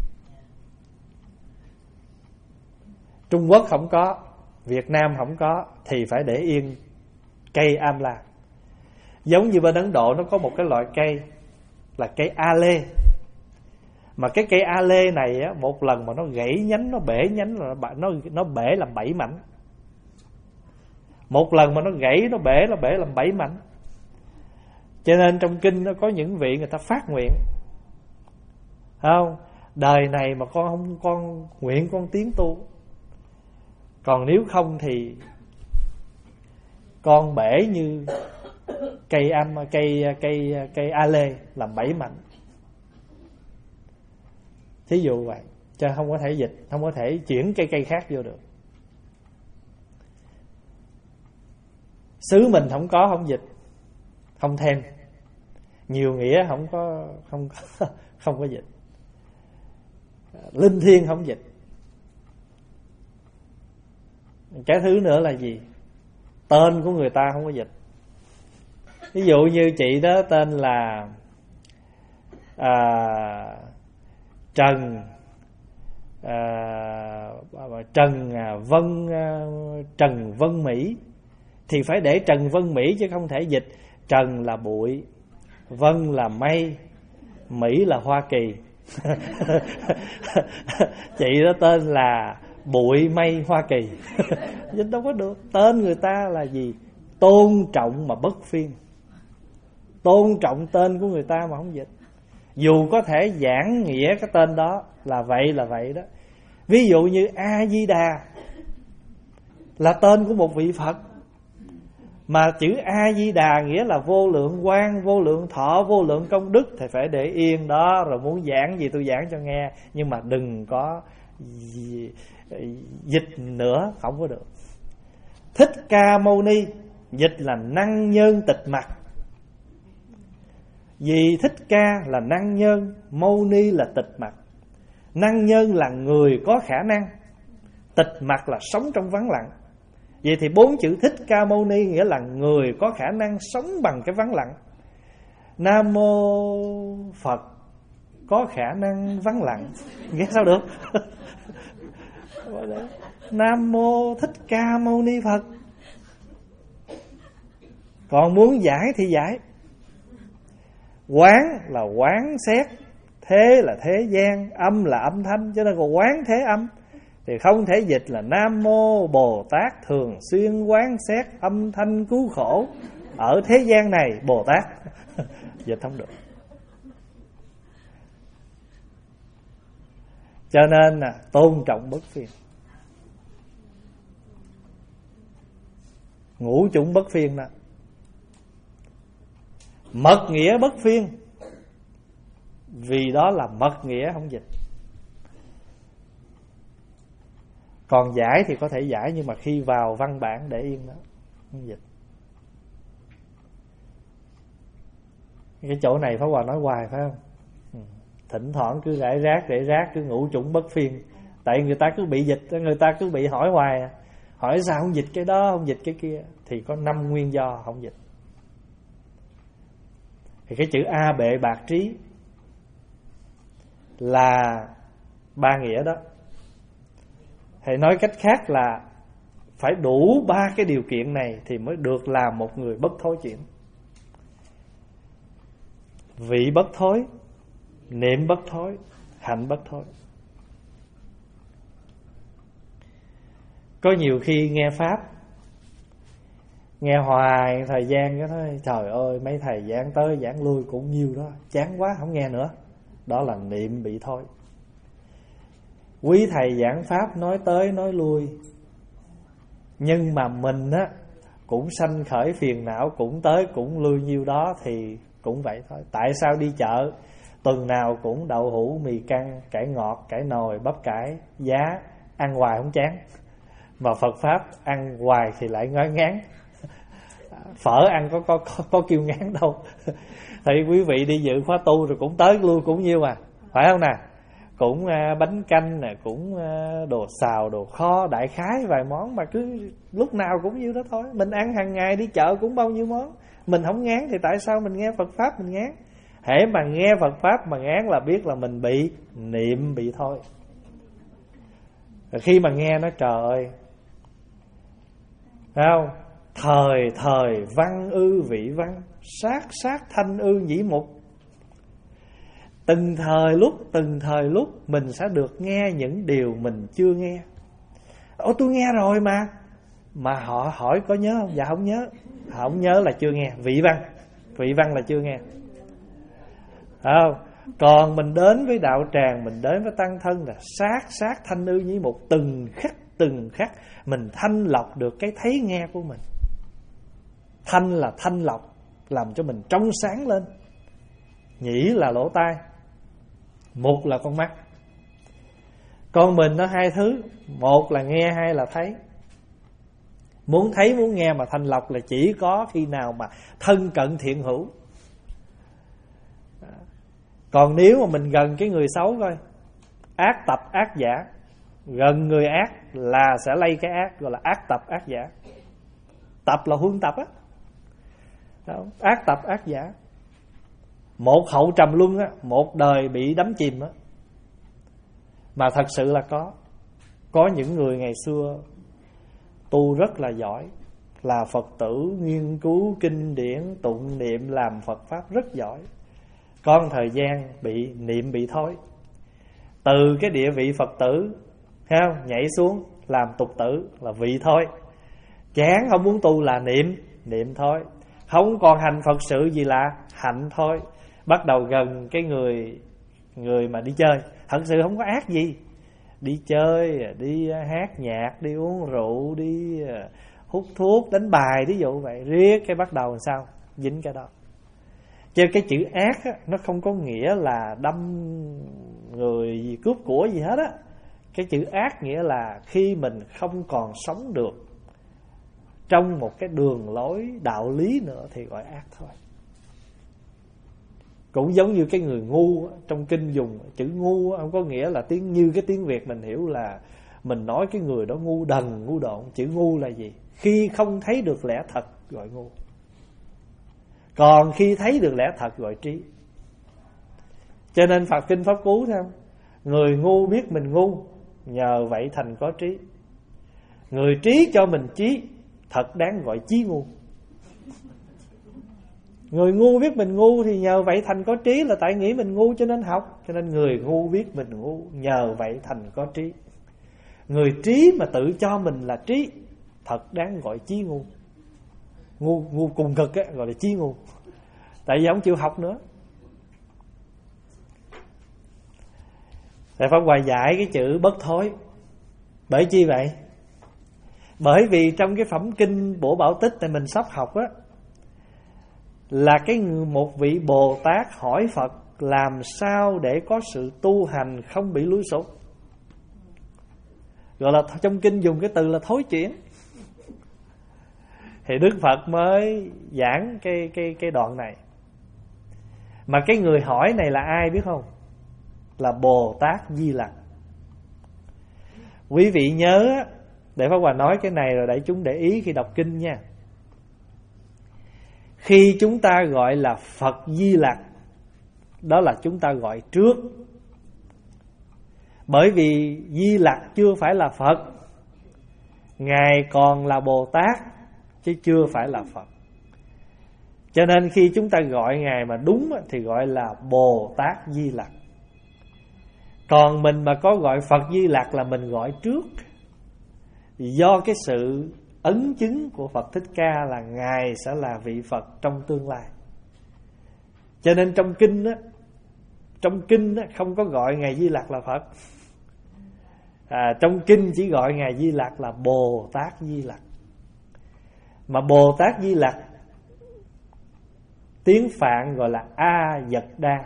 Trung Quốc không có, Việt Nam không có, thì phải để yên cây amla. Giống như bên Ấn Độ nó có một cái loại cây là cây a lê. Mà cái cây a lê này á, một lần mà nó gãy nhánh, nó bể nhánh là nó nó bể làm bảy mảnh. Một lần mà nó gãy, nó bể, nó bể làm bảy mảnh. Cho nên trong kinh nó có những vị người ta phát nguyện, không, đời này mà con không con nguyện con tiến tu, còn nếu không thì con bể như cây am cây cây cây a lê làm bảy mảnh. Thí dụ vậy, cho không có thể dịch, không có thể chuyển cây cây khác vô được. Xứ mình không có, không dịch, không thêm. Nhiều nghĩa không có, không có, không có dịch. Linh thiêng không dịch. Cái thứ nữa là gì? Tên của người ta không có dịch. Ví dụ như chị đó tên là à, Trần à, Trần Vân Trần Vân Mỹ, thì phải để Trần Vân Mỹ chứ không thể dịch Trần là bụi, Vân là mây, Mỹ là Hoa Kỳ. Chị đó tên là bụi mây Hoa Kỳ. Dịch đâu có được. Tên người ta là gì? Tôn trọng mà bất phiên. Tôn trọng tên của người ta mà không dịch. Dù có thể giảng nghĩa cái tên đó là vậy là vậy đó. Ví dụ như A-di-đà là tên của một vị Phật, mà chữ A-di-đà nghĩa là vô lượng quang, vô lượng thọ, vô lượng công đức, thì phải để yên đó. Rồi muốn giảng gì tôi giảng cho nghe, nhưng mà đừng có dịch nữa, không có được. Thích Ca Mâu Ni dịch là năng nhân tịch mặt. Vì Thích Ca là năng nhân, Mâu Ni là tịch mặt. Năng nhân là người có khả năng, tịch mặt là sống trong vắng lặng. Vậy thì bốn chữ Thích Ca Mâu Ni nghĩa là người có khả năng sống bằng cái vắng lặng. Nam Mô Phật có khả năng vắng lặng, nghe sao được? Nam Mô Thích Ca Mâu Ni Phật. Còn muốn giải thì giải. Quán là quán xét, thế là thế gian, âm là âm thanh, cho nên còn quán thế âm thì không thể dịch là Nam Mô Bồ Tát thường xuyên quán xét âm thanh cứu khổ ở thế gian này Bồ Tát. Dịch không được. Cho nên là tôn trọng bất phiên. Ngũ chủng bất phiên đó. Mật nghĩa bất phiên, vì đó là mật nghĩa không dịch. Còn giải thì có thể giải, nhưng mà khi vào văn bản để yên đó, không dịch. Cái chỗ này Pháp Hòa nói hoài phải không? Thỉnh thoảng cứ rải rác rải rác cứ ngũ chủng bất phiên. Tại người ta cứ bị dịch, người ta cứ bị hỏi hoài. Hỏi sao không dịch cái đó, không dịch cái kia, thì có năm nguyên do không dịch. Thì cái chữ A bệ bạc trí là ba nghĩa đó. Hay nói cách khác là phải đủ ba cái điều kiện này thì mới được làm một người bất thối chuyển. Vị bất thối, niệm bất thối, hạnh bất thối. Có nhiều khi nghe Pháp, nghe hoài thời gian cái thôi, trời ơi mấy thầy giảng tới giảng lui cũng nhiêu đó, chán quá không nghe nữa. Đó là niệm bị thôi. Quý thầy giảng Pháp nói tới nói lui, nhưng mà mình á cũng sanh khởi phiền não, cũng tới cũng lui nhiêu đó thì cũng vậy thôi. Tại sao đi chợ tuần nào cũng đậu hũ, mì căng, cải ngọt, cải nồi, bắp cải, giá, ăn hoài không chán, mà Phật Pháp ăn hoài thì lại ngán ngán. Phở ăn có có có, có kêu ngán đâu. Thì quý vị đi dự khóa tu rồi cũng tới lui cũng nhiêu à, phải không nè? Cũng uh, bánh canh nè, cũng uh, đồ xào, đồ kho, đại khái vài món mà cứ lúc nào cũng nhiêu đó thôi. Mình ăn hàng ngày đi chợ cũng bao nhiêu món, mình không ngán thì tại sao mình nghe Phật Pháp mình ngán? Hễ mà nghe Phật Pháp mà ngán là biết là mình bị niệm bị thôi. Rồi khi mà nghe nó trời ơi, thấy không? Thời thời văn ư vị văn, sát sát thanh ư nhĩ mục. Từng thời lúc, từng thời lúc mình sẽ được nghe những điều mình chưa nghe. Ồ tôi nghe rồi mà. Mà họ hỏi có nhớ không? Dạ không nhớ. Họ không nhớ là chưa nghe. Vị văn, vị văn là chưa nghe. Phải không? Còn mình đến với đạo tràng, mình đến với tăng thân là sát sát thanh ư nhĩ mục. Từng khắc, từng khắc mình thanh lọc được cái thấy nghe của mình. Thanh là thanh lọc, làm cho mình trong sáng lên. Nhĩ là lỗ tai, mục là con mắt. Con mình nó hai thứ, một là nghe, hai là thấy. Muốn thấy muốn nghe mà thanh lọc là chỉ có khi nào mà thân cận thiện hữu. Còn nếu mà mình gần cái người xấu coi, ác tập ác giả, gần người ác là sẽ lây cái ác, gọi là ác tập ác giả. Tập là huân tập á, ác tập ác giả. Một hậu trầm luân á, một đời bị đắm chìm á. Mà thật sự là có Có những người ngày xưa tu rất là giỏi, là Phật tử, nghiên cứu kinh điển, tụng niệm, làm Phật Pháp rất giỏi. Có một thời gian bị niệm bị thối. Từ cái địa vị Phật tử, thấy không? Nhảy xuống làm tục tử là vị thôi. Chán không muốn tu là niệm, niệm thôi. Không còn hành Phật sự gì là hạnh thôi. Bắt đầu gần cái người người mà đi chơi, thật sự không có ác gì, đi chơi, đi hát nhạc, đi uống rượu, đi hút thuốc, đánh bài, ví dụ vậy, riết cái bắt đầu làm sao dính cái đó. Chứ cái chữ ác á, nó không có nghĩa là đâm người gì, cướp của gì hết á. Cái chữ ác nghĩa là khi mình không còn sống được trong một cái đường lối đạo lý nữa thì gọi ác thôi. Cũng giống như cái người ngu, trong kinh dùng chữ ngu không có nghĩa là tiếng như cái tiếng Việt mình hiểu là mình nói cái người đó ngu đần, ngu độn. Chữ ngu là gì? Khi không thấy được lẽ thật gọi ngu, còn khi thấy được lẽ thật gọi trí. Cho nên Phật Kinh Pháp Cú thấy không? Người ngu biết mình ngu, nhờ vậy thành có trí. Người trí cho mình trí, thật đáng gọi chí ngu. Người ngu biết mình ngu thì nhờ vậy thành có trí, là tại nghĩ mình ngu cho nên học. Cho nên người ngu biết mình ngu, nhờ vậy thành có trí. Người trí mà tự cho mình là trí, thật đáng gọi chí ngu. Ngu, ngu cùng cực á, gọi là chí ngu. Tại vì không chịu học nữa. Thầy Pháp Hòa giải cái chữ bất thối. Bởi chi vậy? Bởi vì trong cái phẩm kinh Bổ Bảo Tích này mình sắp học á, là cái một vị Bồ Tát hỏi Phật làm sao để có sự tu hành không bị lúi sụp. Gọi là trong kinh dùng cái từ là thối chuyển. Thì Đức Phật mới giảng cái cái cái đoạn này. Mà cái người hỏi này là ai biết không? Là Bồ Tát Di Lặc. Quý vị nhớ Để Pháp Hòa nói cái này rồi đại chúng để ý khi đọc kinh nha. Khi chúng ta gọi là Phật Di Lặc, đó là chúng ta gọi trước. Bởi vì Di Lặc chưa phải là Phật, Ngài còn là Bồ Tát chứ chưa phải là Phật. Cho nên khi chúng ta gọi Ngài mà đúng thì gọi là Bồ Tát Di Lặc. Còn mình mà có gọi Phật Di Lặc là mình gọi trước. Do cái sự ấn chứng của Phật Thích Ca là Ngài sẽ là vị Phật trong tương lai. Cho nên trong kinh á, trong kinh á, không có gọi Ngài Di Lặc là Phật. à, Trong kinh chỉ gọi Ngài Di Lặc là Bồ Tát Di Lặc. Mà Bồ Tát Di Lặc tiếng Phạn gọi là A Dật Đa.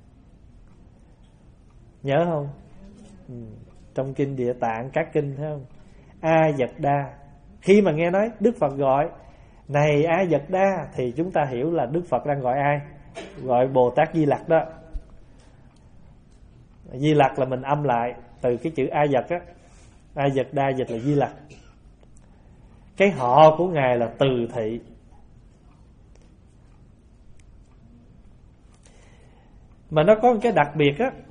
Nhớ không? Ừ. Trong kinh Địa Tạng, các kinh thấy không? A Dật Đa. Khi mà nghe nói Đức Phật gọi này A Dật Đa thì chúng ta hiểu là Đức Phật đang gọi ai? Gọi Bồ Tát Di Lặc đó. Di Lặc là mình âm lại từ cái chữ A Dật á. A Dật Đa dịch là Di Lặc. Cái họ của Ngài là Từ Thị. Mà nó có một cái đặc biệt á,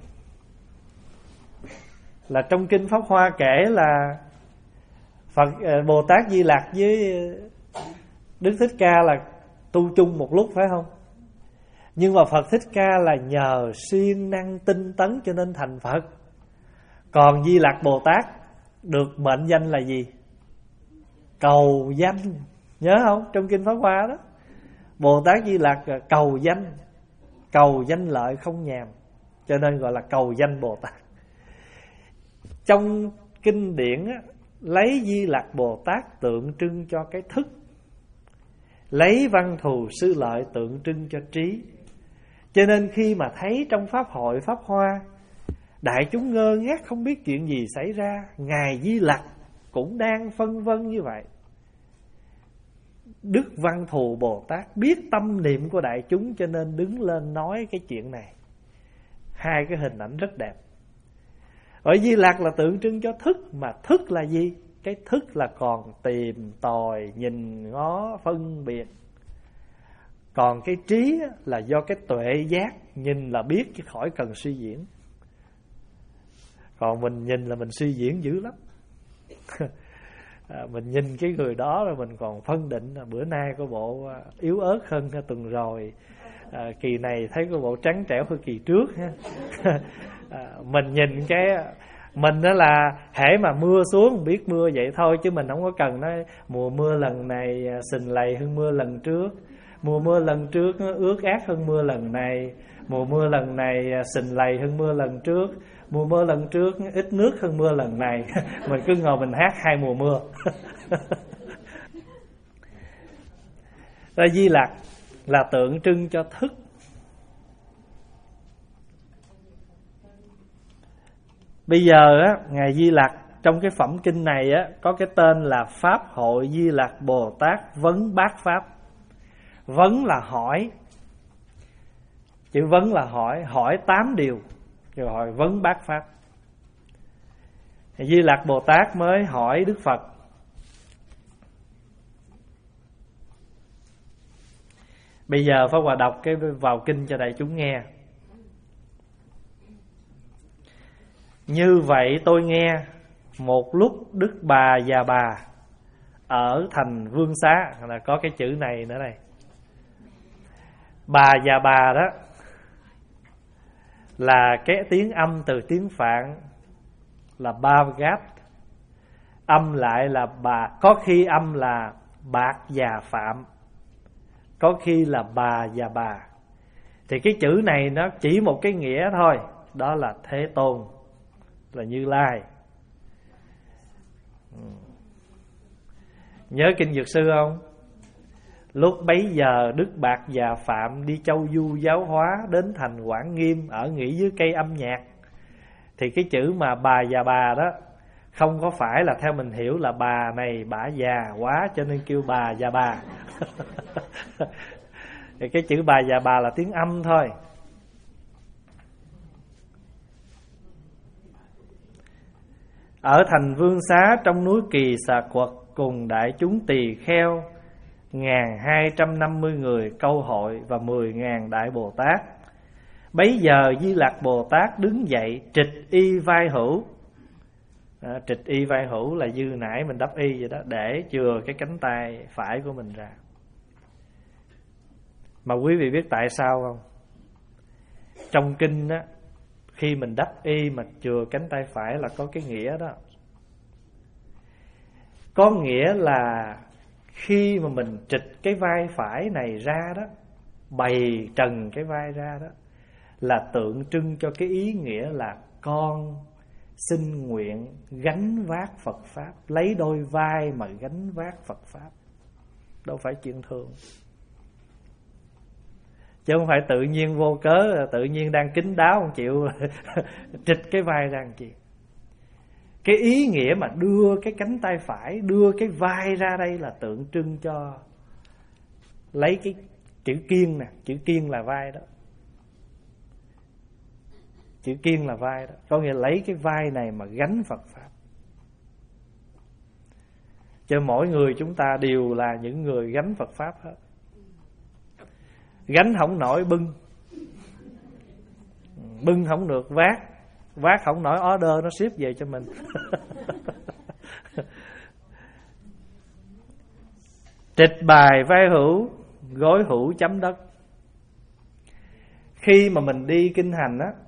là trong kinh Pháp Hoa kể là Phật Bồ Tát Di Lặc với Đức Thích Ca là tu chung một lúc, phải không? Nhưng mà Phật Thích Ca là nhờ siêng năng tinh tấn cho nên thành Phật. Còn Di Lặc Bồ Tát được mệnh danh là gì? Cầu danh. Nhớ không? Trong kinh Pháp Hoa đó, Bồ Tát Di Lặc cầu danh, cầu danh lợi không nhàm, cho nên gọi là cầu danh Bồ Tát. Trong kinh điển á, lấy Di Lặc Bồ Tát tượng trưng cho cái thức, lấy Văn Thù Sư Lợi tượng trưng cho trí. Cho nên khi mà thấy trong Pháp hội Pháp Hoa, đại chúng ngơ ngác không biết chuyện gì xảy ra, Ngài Di Lặc cũng đang phân vân như vậy. Đức Văn Thù Bồ Tát biết tâm niệm của đại chúng cho nên đứng lên nói cái chuyện này. Hai cái hình ảnh rất đẹp. Ở Di Lặc là tượng trưng cho thức, mà thức là gì? Cái thức là còn tìm tòi, nhìn ngó, phân biệt. Còn cái trí là do cái tuệ giác, nhìn là biết chứ khỏi cần suy diễn. Còn mình nhìn là mình suy diễn dữ lắm. à, Mình nhìn cái người đó rồi mình còn phân định là bữa nay có bộ yếu ớt hơn tuần rồi, à, kỳ này thấy có bộ trắng trẻo hơn kỳ trước ha. à, Mình nhìn cái mình đó là hễ mà mưa xuống biết mưa vậy thôi, chứ mình không có cần nói mùa mưa lần này sình lầy hơn mưa lần trước, mùa mưa lần trước ướt át hơn mưa lần này, mùa mưa lần này sình lầy hơn mưa lần trước, mùa mưa lần trước ít nước hơn mưa lần này. Mình cứ ngồi mình hát hai mùa mưa. Ra Di Lặc là tượng trưng cho thức. Bây giờ á, Ngài Di Lặc trong cái phẩm kinh này á, có cái tên là Pháp Hội Di Lặc Bồ Tát Vấn Bát Pháp. Vấn là hỏi, chữ vấn là hỏi, hỏi tám điều, rồi hỏi vấn bát pháp. Di Lặc Bồ Tát mới hỏi Đức Phật: bây giờ Pháp Hòa đọc cái vào kinh cho đại chúng nghe. Như vậy tôi nghe, một lúc Đức Bà Già Bà ở thành Vương Xá, là có cái chữ này nữa này. Bà Già Bà đó là cái tiếng âm từ tiếng Phạn là Bhagat, âm lại là bà, có khi âm là Bạc Già Phạm, có khi là Bà Già Bà. Thì cái chữ này nó chỉ một cái nghĩa thôi, đó là Thế Tôn, là Như Lai. Nhớ kinh Dược Sư không? Lúc bấy giờ Đức Bạc Già Phạm đi châu du giáo hóa, đến thành Quảng Nghiêm, ở nghỉ dưới cây âm nhạc. Thì cái chữ mà Bà Già Bà đó không có phải là theo mình hiểu là bà này bả già quá cho nên kêu Bà Già Bà. Thì cái chữ Bà Già Bà là tiếng âm thôi. Ở thành Vương Xá trong núi Kỳ Xà Quật, cùng đại chúng tỳ kheo ngàn hai trăm năm mươi người câu hội và mười ngàn đại Bồ Tát. Bấy giờ Di Lặc Bồ Tát đứng dậy trịch y vai hữu. À, trịch y vai hữu là như nãy mình đắp y vậy đó, để chừa cái cánh tay phải của mình ra. Mà quý vị biết tại sao không? Trong kinh á, khi mình đắp y mà chừa cánh tay phải là có cái nghĩa đó. Có nghĩa là khi mà mình trịch cái vai phải này ra đó, bày trần cái vai ra đó, là tượng trưng cho cái ý nghĩa là con xin nguyện gánh vác Phật Pháp, lấy đôi vai mà gánh vác Phật Pháp. Đâu phải chuyện thường, chứ không phải tự nhiên vô cớ, tự nhiên đang kín đáo không chịu trịch cái vai ra làm gì. Cái ý nghĩa mà đưa cái cánh tay phải, đưa cái vai ra đây là tượng trưng cho lấy cái chữ kiên nè, chữ kiên là vai đó. Chữ kiên là vai đó, có nghĩa lấy cái vai này mà gánh Phật Pháp. Cho mỗi người chúng ta đều là những người gánh Phật Pháp hết. Gánh không nổi bưng, bưng không được vác, vác không nổi order nó ship về cho mình. Trịch bài vai hữu, gối hữu chấm đất. Khi mà mình đi kinh hành á,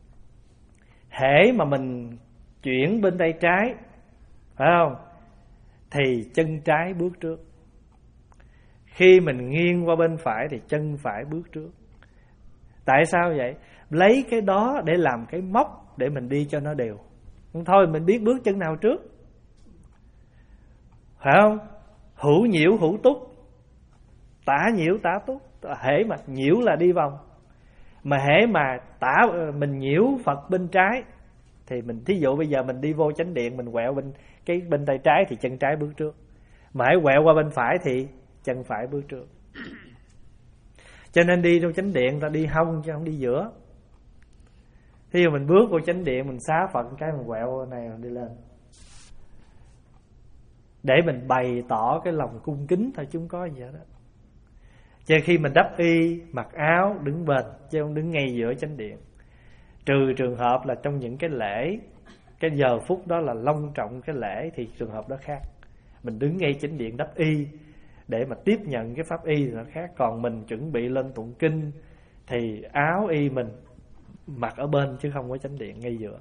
hễ mà mình chuyển bên tay trái, phải không, thì chân trái bước trước. Khi mình nghiêng qua bên phải thì chân phải bước trước. Tại sao vậy? Lấy cái đó để làm cái mốc để mình đi cho nó đều. Thôi mình biết bước chân nào trước, phải không? Hữu nhiễu hữu túc, tả nhiễu tả túc. Hễ mà nhiễu là đi vòng, mà hễ mà tả mình nhiễu Phật bên trái thì mình, thí dụ bây giờ mình đi vô chánh điện, mình quẹo bên cái bên tay trái thì chân trái bước trước, mà hãy quẹo qua bên phải thì chân phải bước trước. Cho nên đi trong chánh điện ta đi hông chứ không đi giữa. Thí dụ mình bước vô chánh điện, mình xá Phật cái mình quẹo này mình đi lên, để mình bày tỏ cái lòng cung kính thôi, chứ không có gì hết đó. Cho khi mình đắp y, mặc áo, đứng bền, chứ không đứng ngay giữa chánh điện. Trừ trường hợp là trong những cái lễ, cái giờ phút đó là long trọng cái lễ, thì trường hợp đó khác. Mình đứng ngay chánh điện đắp y để mà tiếp nhận cái pháp y thì nó khác. Còn mình chuẩn bị lên tụng kinh thì áo y mình mặc ở bên, chứ không có chánh điện ngay giữa.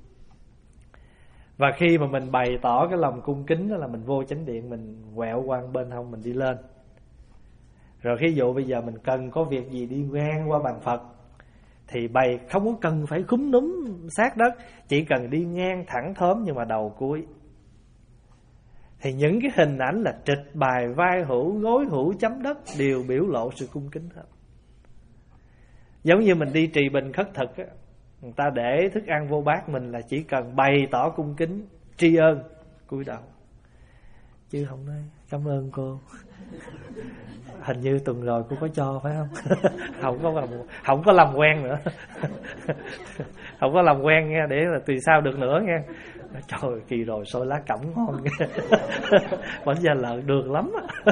Và khi mà mình bày tỏ cái lòng cung kính đó là mình vô chánh điện, mình quẹo qua bên hông mình đi lên. Rồi ví dụ bây giờ mình cần có việc gì đi ngang qua bàn Phật thì bày không có cần phải khúm núm sát đất, chỉ cần đi ngang thẳng thớm nhưng mà đầu cúi. Thì những cái hình ảnh là trịch bài vai hữu, gối hữu chấm đất đều biểu lộ sự cung kính hết. Giống như mình đi trì bình khất thực á, người ta để thức ăn vô bát mình là chỉ cần bày tỏ cung kính, tri ân, cúi đầu, chứ không nói cảm ơn cô. Hình như tuần rồi cô có cho phải không? Không có làm, không có làm quen nữa. Không có làm quen nha, để là tùy sao được nữa nha. Trời, kỳ rồi xôi lá cẩm ngon. Bánh da lợn được lắm.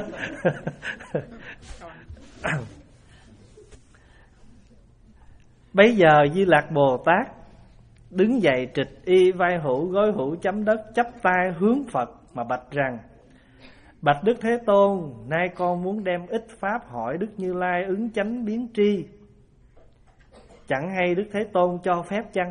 Bây giờ Di Lặc Bồ Tát đứng dậy trịch y vai hữu, gối hữu chấm đất, chắp tay hướng Phật mà bạch rằng: Bạch Đức Thế Tôn, nay con muốn đem ít pháp hỏi Đức Như Lai ứng chánh biến tri. Chẳng hay Đức Thế Tôn cho phép chăng?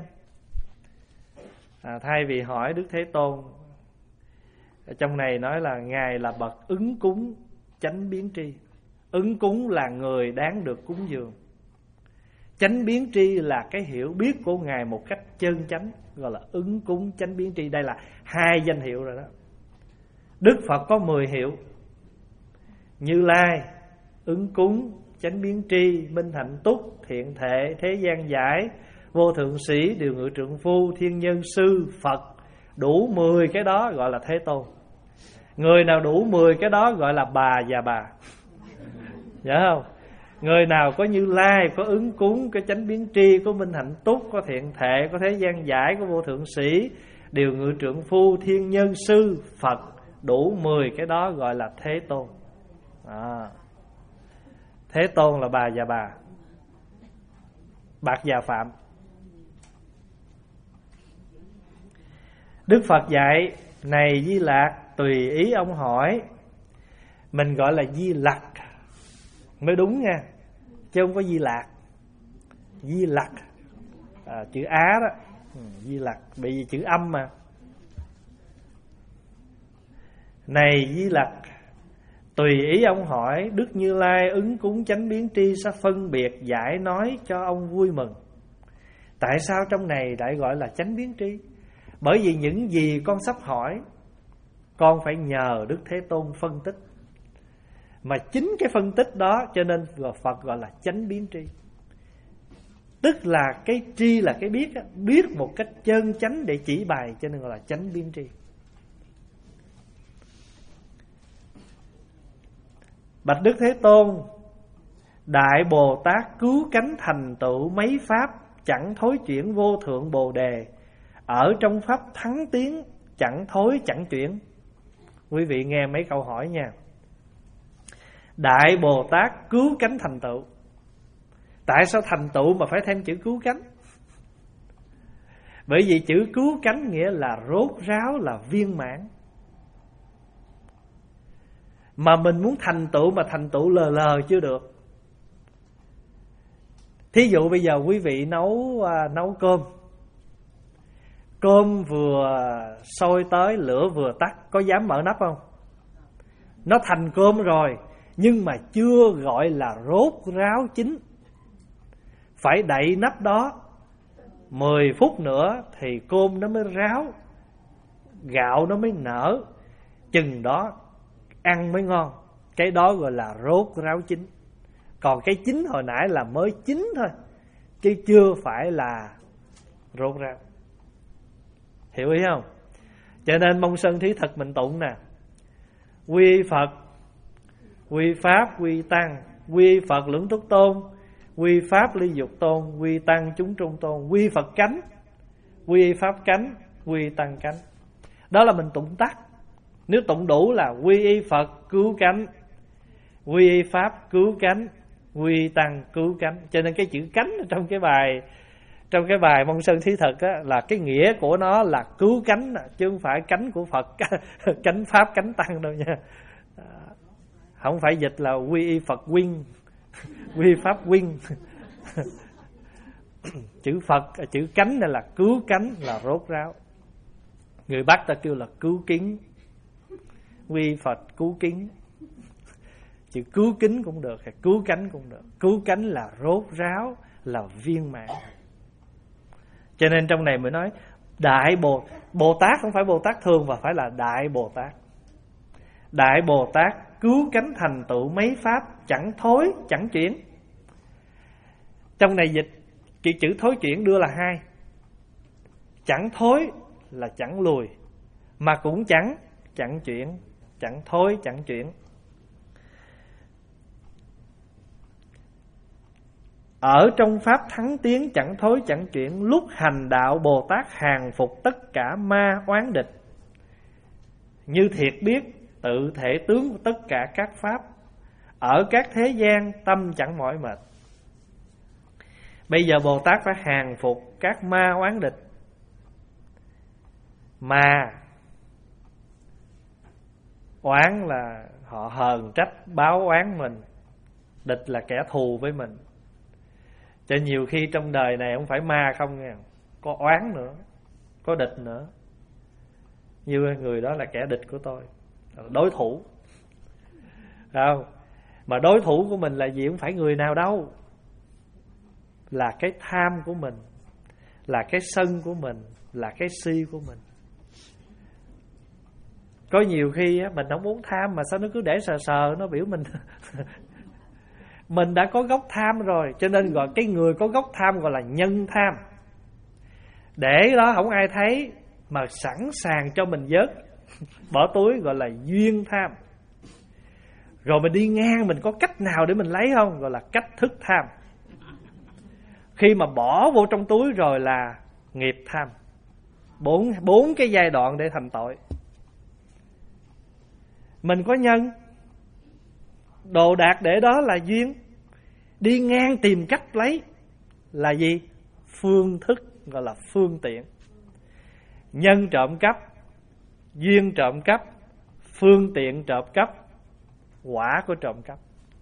À, thay vì hỏi Đức Thế Tôn, ở trong này nói là Ngài là bậc ứng cúng chánh biến tri. Ứng cúng là người đáng được cúng dường. Chánh biến tri là cái hiểu biết của Ngài một cách chân chánh, gọi là ứng cúng chánh biến tri. Đây là hai danh hiệu rồi đó. Đức Phật có mười hiệu: Như Lai, ứng cúng, chánh biến tri, minh hạnh túc, thiện thệ, thế gian giải, vô thượng sĩ, điều ngự trượng phu, thiên nhân sư, Phật. Đủ mười cái đó gọi là Thế Tôn. Người nào đủ mười cái đó gọi là bà và bà. Nhớ không? Người nào có Như Lai, có ứng cúng, có chánh biến tri, có minh hạnh túc, có thiện thệ, có thế gian giải, có vô thượng sĩ, Điều ngự trượng phu, thiên nhân sư, Phật, đủ mười cái đó gọi là Thế Tôn. à. Thế Tôn là bà già bà, bạc già phạm. Đức Phật dạy: này Di Lạc, tùy ý ông hỏi. Mình gọi là Di Lặc mới đúng nha, chứ không có Di Lạc. Di Lặc à, chữ Á đó. ừ, Di Lặc bị vì chữ âm mà. Này Di Lặc, tùy ý ông hỏi. Đức Như Lai ứng cúng chánh biến tri sẽ phân biệt giải nói cho ông vui mừng. Tại sao trong này lại gọi là chánh biến tri? Bởi vì những gì con sắp hỏi, con phải nhờ Đức Thế Tôn phân tích. Mà chính cái phân tích đó cho nên Phật gọi là chánh biến tri. Tức là cái tri là cái biết, biết một cách chân chánh để chỉ bày, cho nên gọi là chánh biến tri. Bạch Đức Thế Tôn, Đại Bồ Tát cứu cánh thành tựu mấy pháp, chẳng thối chuyển vô thượng Bồ Đề. Ở trong pháp thắng tiến, chẳng thối chẳng chuyển. Quý vị nghe mấy câu hỏi nha. Đại Bồ Tát cứu cánh thành tựu. Tại sao thành tựu mà phải thêm chữ cứu cánh? Bởi vì chữ cứu cánh nghĩa là rốt ráo, là viên mãn. Mà mình muốn thành tựu mà thành tựu lờ lờ chưa được. Thí dụ bây giờ quý vị nấu à, nấu cơm. Cơm vừa sôi tới, lửa vừa tắt, có dám mở nắp không? Nó thành cơm rồi, nhưng mà chưa gọi là rốt ráo chín. Phải đậy nắp đó mười phút nữa thì cơm nó mới ráo, gạo nó mới nở, chừng đó ăn mới ngon. Cái đó gọi là rốt ráo chín. Còn cái chín hồi nãy là mới chín thôi, chứ chưa phải là rốt ráo. Hiểu ý không? Cho nên Mông Sơn Thí Thực mình tụng nè: quy Phật, quy Pháp, quy Tăng, quy Phật lưỡng túc tôn, quy Pháp ly dục tôn, quy Tăng chúng trung tôn, quy Phật cánh, quy Pháp cánh, quy Tăng cánh. Đó là mình tụng tắt. Nếu tụng đủ là quy y Phật cứu cánh, quy y Pháp cứu cánh, quy Tăng cứu cánh. Cho nên cái chữ cánh trong cái bài Trong cái bài Mông Sơn Thí Thực á, là cái nghĩa của nó là cứu cánh, chứ không phải cánh của Phật, cánh Pháp, cánh Tăng đâu nha. Không phải dịch là quy y Phật quynh, quy Pháp quynh. Chữ Phật, chữ cánh này là cứu cánh, là rốt ráo. Người Bắc ta kêu là cứu kính, quy Phật cứu kính. Chữ cứu kính cũng được, cứu cánh cũng được. Cứu cánh là rốt ráo, là viên mãn. Cho nên trong này mới nói Đại Bồ Bồ Tát không phải Bồ Tát thường, mà phải là Đại Bồ Tát. Đại Bồ Tát cứu cánh thành tựu mấy pháp, chẳng thối chẳng chuyển. Trong này dịch cái chữ thối chuyển đưa là hai. Chẳng thối là chẳng lùi, mà cũng chẳng chẳng chuyển. Chẳng thối chẳng chuyển. Ở trong pháp thắng tiến, chẳng thối chẳng chuyển. Lúc hành đạo Bồ Tát hàng phục tất cả ma oán địch, như thiệt biết tự thể tướng của tất cả các pháp. Ở các thế gian tâm chẳng mỏi mệt. Bây giờ Bồ Tát phải hàng phục các ma oán địch. Ma oán là họ hờn trách báo oán mình, địch là kẻ thù với mình. Cho nhiều khi trong đời này không phải ma không nha, có oán nữa, có địch nữa. Như người đó là kẻ địch của tôi, đối thủ. Không? Mà đối thủ của mình là gì? Không phải người nào đâu, là cái tham của mình, là cái sân của mình, là cái si của mình. Có nhiều khi á, mình không muốn tham mà sao nó cứ để sờ sờ nó biểu mình. Mình đã có gốc tham rồi, cho nên gọi cái người có gốc tham gọi là nhân tham. Để đó không ai thấy mà sẵn sàng cho mình vớt, bỏ túi gọi là duyên tham. Rồi mình đi ngang mình có cách nào để mình lấy không? Gọi là cách thức tham. Khi mà bỏ vô trong túi rồi là nghiệp tham. bốn, bốn cái giai đoạn để thành tội. Mình có nhân, đồ đạc để đó là duyên. Đi ngang tìm cách lấy là gì? Phương thức, gọi là phương tiện. Nhân trộm cắp, duyên trộm cắp, phương tiện trộm cắp, quả của trộm cắp.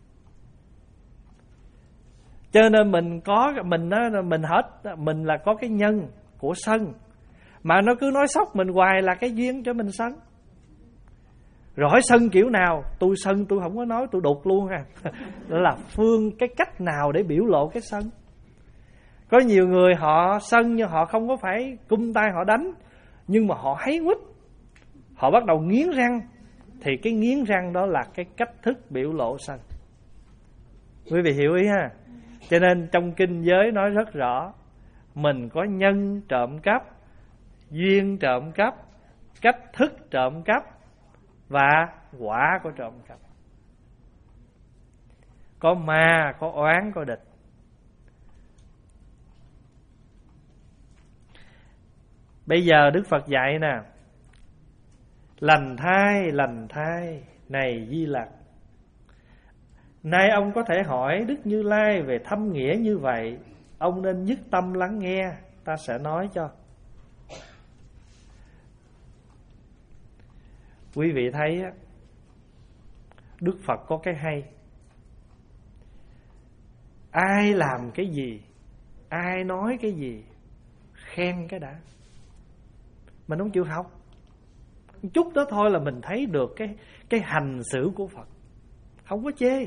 Cho nên mình có mình đó, mình hết mình là có cái nhân của sân, mà nó cứ nói sốc mình hoài là cái duyên cho mình sân. Rồi hỏi sân kiểu nào? Tôi sân tôi không có nói, tôi đục luôn ha. Đó là phương cái cách nào để biểu lộ cái sân. Có nhiều người họ sân nhưng họ không có phải cung tay họ đánh, nhưng mà họ háy quýt, họ bắt đầu nghiến răng, thì cái nghiến răng đó là cái cách thức biểu lộ sân. Quý vị hiểu ý ha? Cho nên trong kinh giới nói rất rõ, mình có nhân trộm cắp, duyên trộm cắp, cách thức trộm cắp và quả của trộm cắp. Có ma, có oán, có địch. Bây giờ Đức Phật dạy nè, lành thai, lành thai, này Di Lặc. Nay ông có thể hỏi Đức Như Lai về thâm nghĩa như vậy, ông nên nhất tâm lắng nghe, ta sẽ nói cho. Quý vị thấy Đức Phật có cái hay. Ai làm cái gì, ai nói cái gì, khen cái đã. Mình không chịu học, chút đó thôi là mình thấy được cái, cái hành xử của Phật. Không có chê,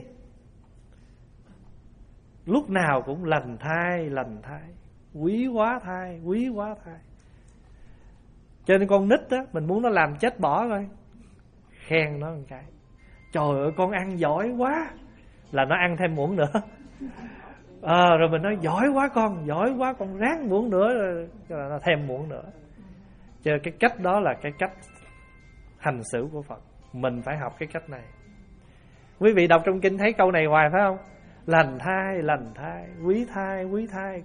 lúc nào cũng lành thai, lành thai, quý quá thai, quý quá thai. Cho nên con nít á, mình muốn nó làm chết bỏ rồi, khen nó một cái, trời ơi con ăn giỏi quá, là nó ăn thêm muỗng nữa. À, rồi mình nói giỏi quá con, giỏi quá con, ráng muỗng nữa, rồi là nó thêm muỗng nữa. Cho cái cách đó là cái cách hành xử của Phật. Mình phải học cái cách này. Quý vị đọc trong kinh thấy câu này hoài phải không? Lành thai, lành thai, quý thai, quý thai.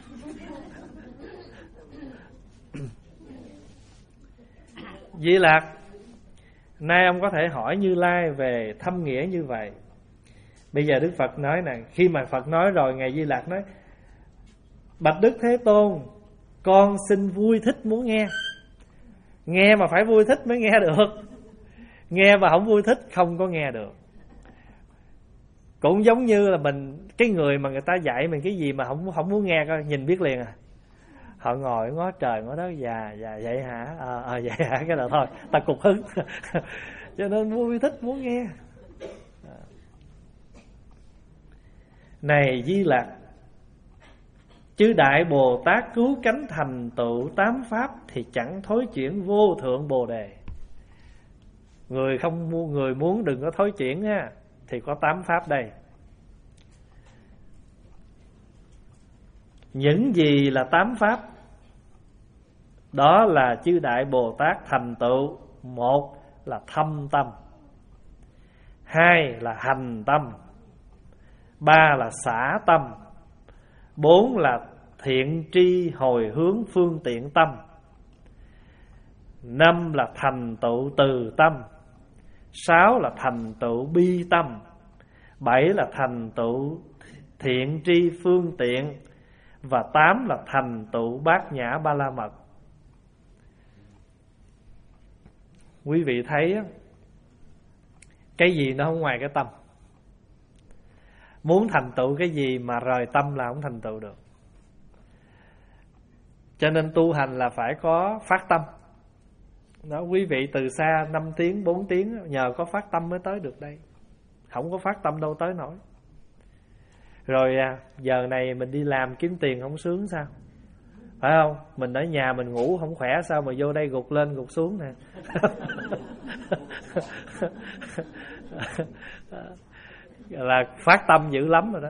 Di Lặc, nay ông có thể hỏi Như Lai về thâm nghĩa như vậy. Bây giờ Đức Phật nói nè, khi mà Phật nói rồi, Ngài Di Lặc nói: bạch Đức Thế Tôn, con xin vui thích muốn nghe. Nghe mà phải vui thích mới nghe được, nghe mà không vui thích không có nghe được. Cũng giống như là mình, cái người mà người ta dạy mình cái gì mà không không muốn nghe coi, nhìn biết liền à. Họ ngồi ngó trời ngó đất, dạ dạ vậy hả, ờ à, à, vậy hả, cái là thôi ta cục hứng. Cho nên vui thích muốn nghe. Này Di Lặc, chư Đại Bồ Tát cứu cánh thành tựu tám pháp thì chẳng thối chuyển vô thượng Bồ Đề. Người không mua, người muốn đừng có thối chuyển ha, thì có tám pháp đây. Những gì là tám pháp? Đó là chư Đại Bồ Tát thành tựu. Một là thâm tâm, hai là hành tâm, ba là xả tâm, bốn là thiện tri hồi hướng phương tiện tâm, năm là thành tựu từ tâm, sáu là thành tựu bi tâm, bảy là thành tựu thiện tri phương tiện, và tám là thành tựu bát nhã ba la mật. Quý vị thấy cái gì nó không ngoài cái tâm. Muốn thành tựu cái gì mà rời tâm là không thành tựu được. Cho nên tu hành là phải có phát tâm. Đó, quý vị từ xa năm tiếng, bốn tiếng nhờ có phát tâm mới tới được đây. Không có phát tâm đâu tới nổi. Rồi à, giờ này mình đi làm kiếm tiền không sướng sao? Phải không? Mình ở nhà mình ngủ không khỏe sao mà vô đây gục lên gục xuống nè. Là phát tâm dữ lắm rồi đó.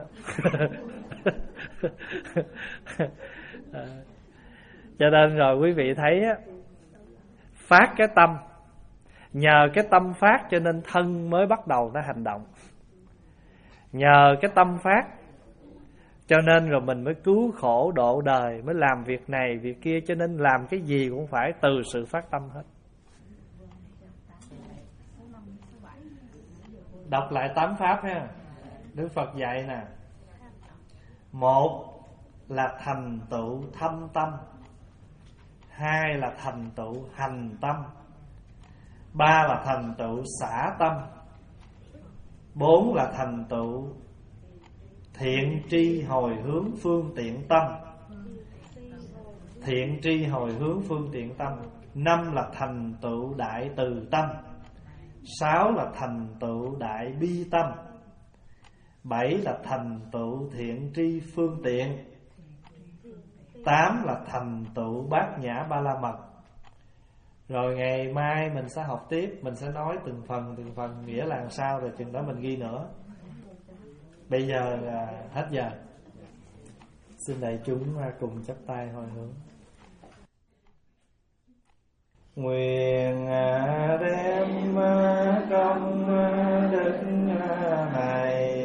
Cho nên rồi quý vị thấy á, phát cái tâm, nhờ cái tâm phát cho nên thân mới bắt đầu nó hành động. Nhờ cái tâm phát Cho nên rồi mình mới cứu khổ độ đời, mới làm việc này việc kia. Cho nên làm cái gì cũng phải từ sự phát tâm hết. Đọc lại tám pháp ha. Đức Phật dạy nè. Một là thành tựu thâm tâm, hai là thành tựu hành tâm, ba là thành tựu xả tâm, bốn là thành tựu thiện tri hồi hướng phương tiện tâm. Thiện tri hồi hướng phương tiện tâm. Năm là thành tựu đại từ tâm. Sáu là thành tựu đại bi tâm. Bảy là thành tựu thiện tri phương tiện. Tám là thành tựu bát nhã ba la mật. Rồi ngày mai mình sẽ học tiếp, mình sẽ nói từng phần từng phần nghĩa là làm sao, rồi chừng đó mình ghi nữa. Bây giờ là hết giờ. Xin đại chúng cùng chắp tay hồi hướng. Nguyện đem công đức này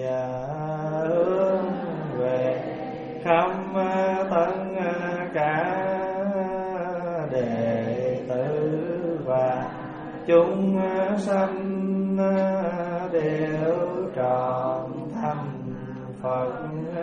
hướng về khắp tất cả đệ tử và chúng sanh đều trọn thành Phật